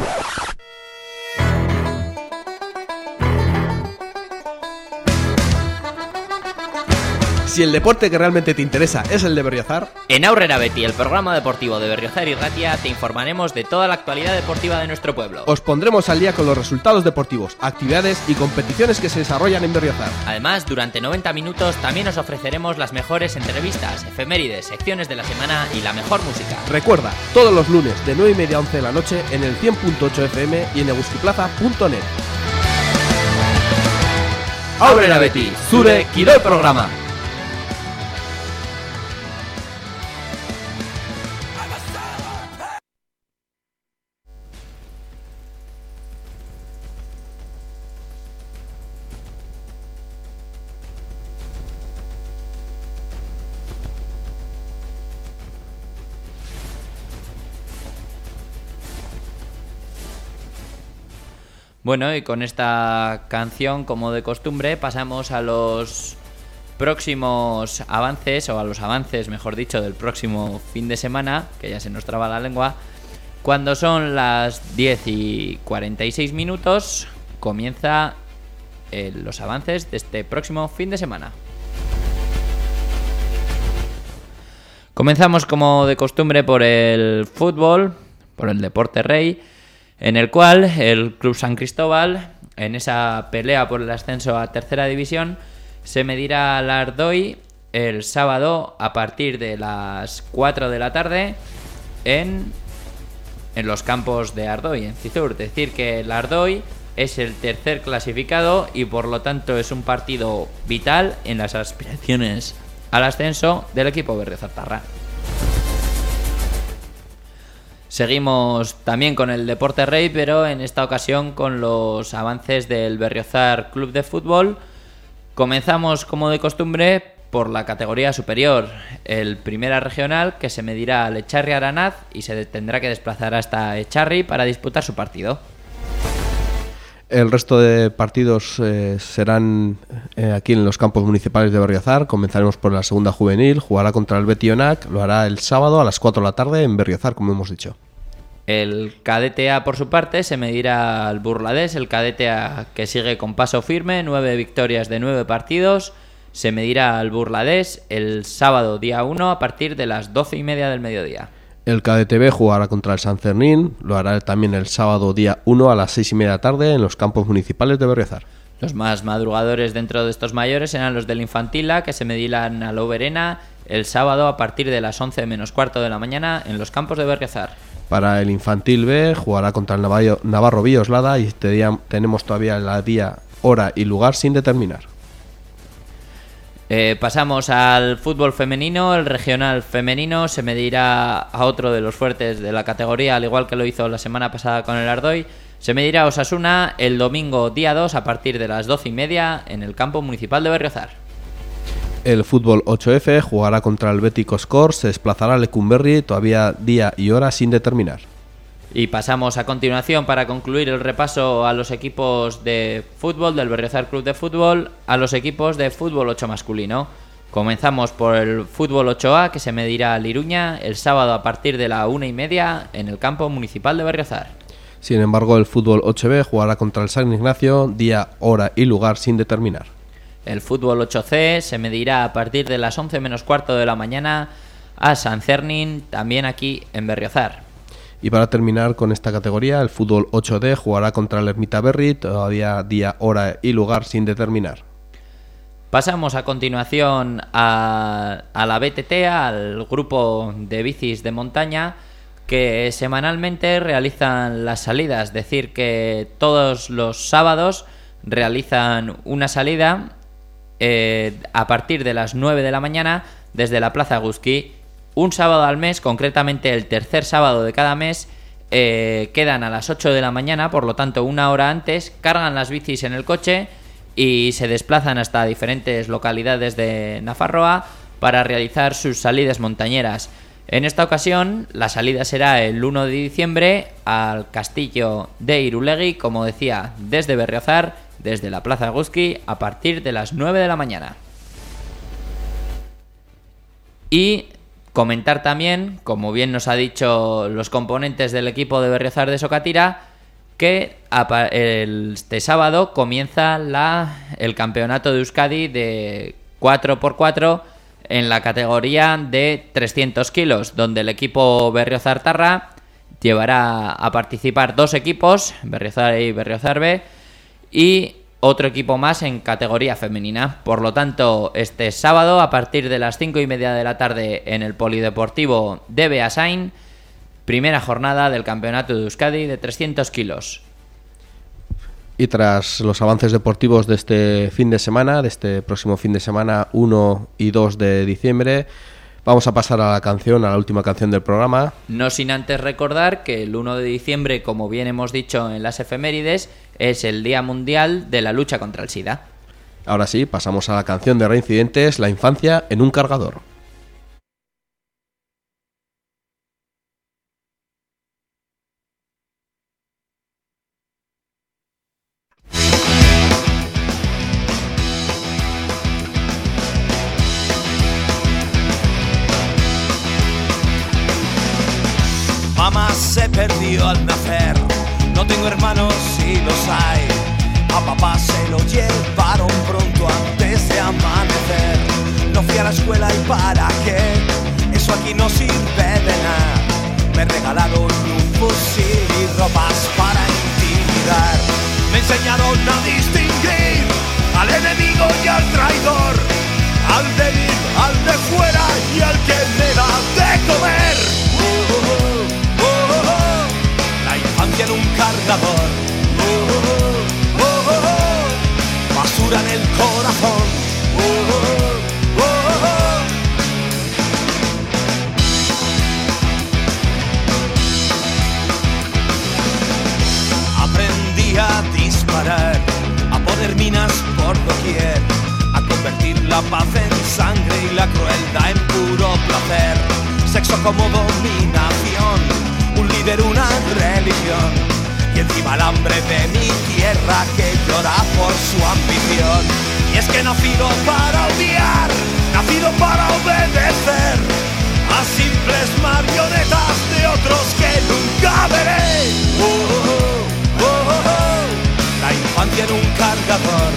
Si el deporte que realmente te interesa es el de Berriozar, en Aurrera Beti, el programa deportivo de Berriozar y Ratia, te informaremos de toda la actualidad deportiva de nuestro pueblo. os pondremos al día con los resultados deportivos, actividades y competiciones que se desarrollan en Berriozar. Además, durante 90 minutos también os ofreceremos las mejores entrevistas, efemérides, secciones de la semana y la mejor música. Recuerda, todos los lunes de 9:30 a 11 de la noche en el 100.8 FM y en eguzquiplaza.net. Aurrera Beti, zure kirol programa. Bueno, y con esta canción, como de costumbre, pasamos a los próximos avances, o a los avances, mejor dicho, del próximo fin de semana, que ya se nos traba la lengua. Cuando son las 10:46, comienza los avances de este próximo fin de semana. Comenzamos, como de costumbre, por el fútbol, por el deporte rey, en el cual el Club San Cristóbal, en esa pelea por el ascenso a tercera división, se medirá al Ardoy el sábado a partir de las 4 de la tarde en los campos de Ardoy, en Cizur. Es decir, que el Ardoy es el tercer clasificado y por lo tanto es un partido vital en las aspiraciones al ascenso del equipo berriozartarra. Seguimos también con el deporte rey, pero en esta ocasión con los avances del Berriozar Club de Fútbol. Comenzamos, como de costumbre, por la categoría superior, el Primera Regional, que se medirá al Echarri Aranaz y se tendrá que desplazar hasta Echarri para disputar su partido. El resto de partidos serán aquí en los campos municipales de Berriozar. Comenzaremos por la segunda juvenil, jugará contra el Betionac, lo hará el sábado a las 4 de la tarde en Berriozar, como hemos dicho. El cadete A, por su parte, se medirá al Burladés, el cadete A, que sigue con paso firme, 9 victorias de 9 partidos, se medirá al Burladés el sábado día 1 a partir de las 12:30 del mediodía. El cadete B jugará contra el San Cernín, lo hará también el sábado día 1 a las 6:30 de la tarde en los campos municipales de Berriozar. Los más madrugadores dentro de estos mayores serán los del Infantila, que se medirán a Loberena el sábado a partir de las 11 menos cuarto de la mañana en los campos de Berriozar. Para el Infantil B jugará contra el Navarro Villoslada y tenemos todavía el día hora y lugar sin determinar. Pasamos al fútbol femenino. El regional femenino se medirá a otro de los fuertes de la categoría, al igual que lo hizo la semana pasada con el Ardoy. Se medirá a Osasuna el domingo día 2 a partir de las 12:30 en el campo municipal de Berriozar. El fútbol 8F jugará contra el Betis Coscor, se desplazará a Lecumberri, todavía día y hora sin determinar. Y pasamos a continuación, para concluir el repaso, a los equipos de fútbol del Berriozar Club de Fútbol, a los equipos de fútbol 8 masculino. Comenzamos por el fútbol 8A, que se medirá a Iruña el sábado a partir de la 1:30 en el campo municipal de Berriozar. Sin embargo, el fútbol 8B jugará contra el San Ignacio, día, hora y lugar sin determinar. El fútbol 8C se medirá a partir de las 11 menos cuarto de la mañana a San Cernin, también aquí en Berriozar. Y para terminar con esta categoría, el fútbol 8D jugará contra el Ermita Berri, todavía día, hora y lugar sin determinar. Pasamos a continuación a la BTT, al grupo de bicis de montaña, que semanalmente realizan las salidas, es decir, que todos los sábados realizan una salida a partir de las 9 de la mañana desde la Plaza Guzki. Un sábado al mes, concretamente el tercer sábado de cada mes, quedan a las 8 de la mañana, por lo tanto una hora antes, cargan las bicis en el coche y se desplazan hasta diferentes localidades de Nafarroa para realizar sus salidas montañeras. En esta ocasión la salida será el 1 de diciembre al castillo de Irulegui, como decía, desde Berriozar, desde la Plaza Guzki, a partir de las 9 de la mañana. Y comentar también, como bien nos ha dicho los componentes del equipo de Berriozar de Socatira, que este sábado comienza el campeonato de Euskadi de 4x4 en la categoría de 300 kilos, donde el equipo Berriozar-Tarra llevará a participar 2 equipos, Berriozar A y Berriozar B, y otro equipo más en categoría femenina. Por lo tanto, este sábado, a partir de las 5:30 de la tarde en el Polideportivo de Beasain, primera jornada del campeonato de Euskadi de 300 kilos. Y tras los avances deportivos de este fin de semana, de este próximo fin de semana 1 y 2 de diciembre, vamos a pasar a la última canción del programa. No sin antes recordar que el 1 de diciembre, como bien hemos dicho en las efemérides, es el Día Mundial de la Lucha contra el SIDA. Ahora sí, pasamos a la canción de Reincidentes, La infancia en un cargador. Mamá se perdió al nacer, no tengo hermanos y los hay. A papá se lo llevaron pronto antes de amanecer. No fui a la escuela y para qué, eso aquí no sirve de nada. Me regalaron un fusil y ropas para intimidar. Me enseñaron a distinguir al enemigo y al traidor, al débil, al de fuera y al que me da de comer. La infancia en un cargador, basura en el corazón. Aprendí a disparar, a poner minas por doquier, a convertir la paz en sangre y la crueldad en puro placer. Sexo como dominación, un líder, una religión, y encima el hambre de mi tierra que llora por su ambición. Y es que he nacido para odiar, nacido para obedecer a simples marionetas de otros que nunca veré. La infancia en un cargador,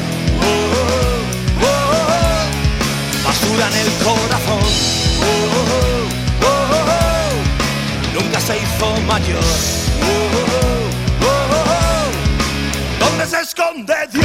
basura en el corazón. Nunca se hizo mayor. ¿Dónde se esconde Dios?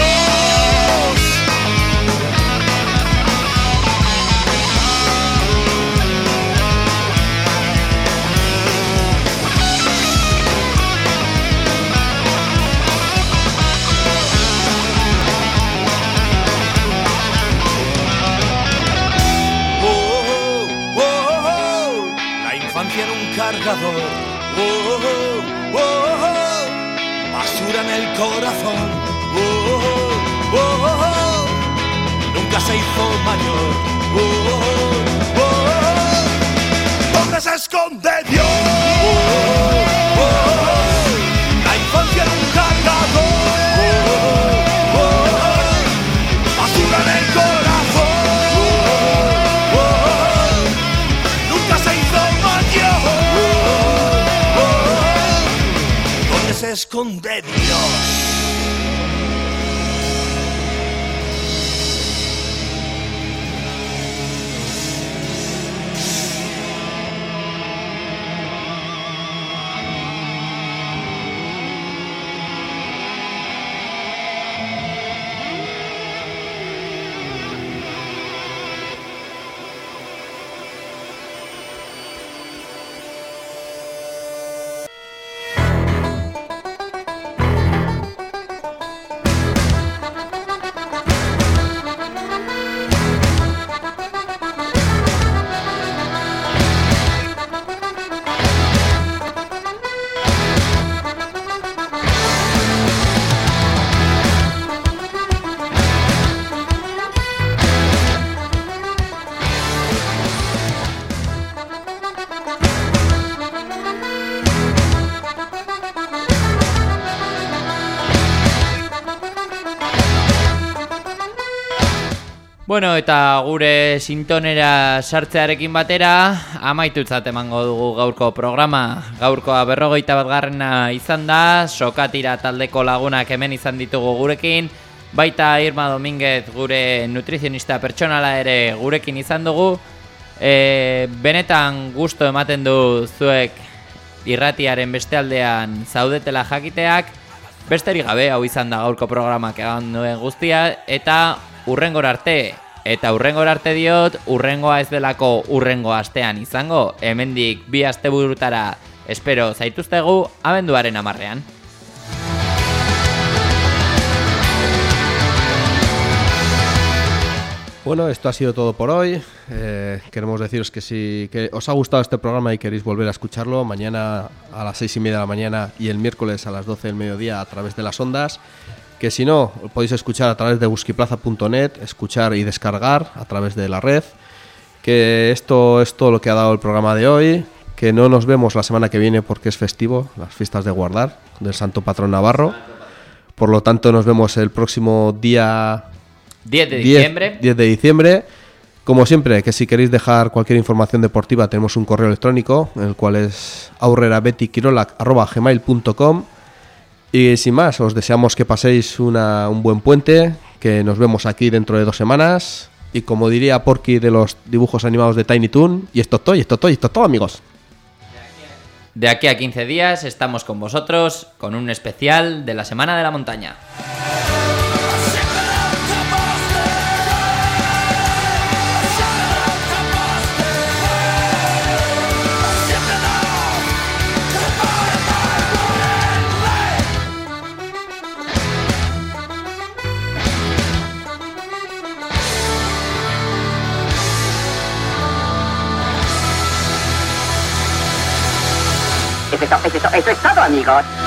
cargador. Oh, oh, oh, oh. Basura en el corazón. Oh, oh, oh, oh. Nunca se hizo mayor. Oh, oh, oh, oh. ¿Dónde se esconde Dios? Oh, oh, oh. La infancia en un cargador. Oh, oh, oh. Basura en el corazón. Oh, oh, oh. Nunca se hizo mayor. Oh, oh, oh. ¿Dónde se esconde Dios? Bueno, eta gure sintonera sartzearekin batera, amaitutzat emango dugu gaurko programa. Gaurkoa 51. izan da, Sokatira taldeko lagunak hemen izan ditugu gurekin, baita Irma Dominguez gure nutrizionista pertsonala ere gurekin izan dugu. Benetan gusto ematen du zuek irratiaren beste aldean zaudetela jakiteak. Besterik gabe, hau izan da gaurko programak egan duen guztia, eta urrengora arte. Eta urrengora arte diot, urrengoa ez delako urrengo astean izango. Hemendik 2 asteburutara espero zaituztegu abenduaren 10. Bueno, esto ha sido todo por hoy. Queremos deciros que si que os ha gustado este programa y queréis volver a escucharlo, mañana a las 6:30 de la mañana y el miércoles a las 12 del mediodía a través de las ondas. Que si no, podéis escuchar a través de buskiplaza.net, escuchar y descargar a través de la red. Que esto es todo lo que ha dado el programa de hoy. Que no nos vemos la semana que viene porque es festivo, las fiestas de Guardar, del Santo Patrón Navarro. Por lo tanto, nos vemos el próximo día 10 de diciembre. 10 de diciembre. Como siempre, que si queréis dejar cualquier información deportiva, tenemos un correo electrónico, el cual es aurrerabetiquirolac@gmail.com. Y sin más, os deseamos que paséis un buen puente, que nos vemos aquí dentro de 2 semanas. Y como diría Porky de los dibujos animados de Tiny Toon, y esto es todo, amigos. De aquí a 15 días estamos con vosotros con un especial de la Semana de la Montaña. Eso es todo, amigos.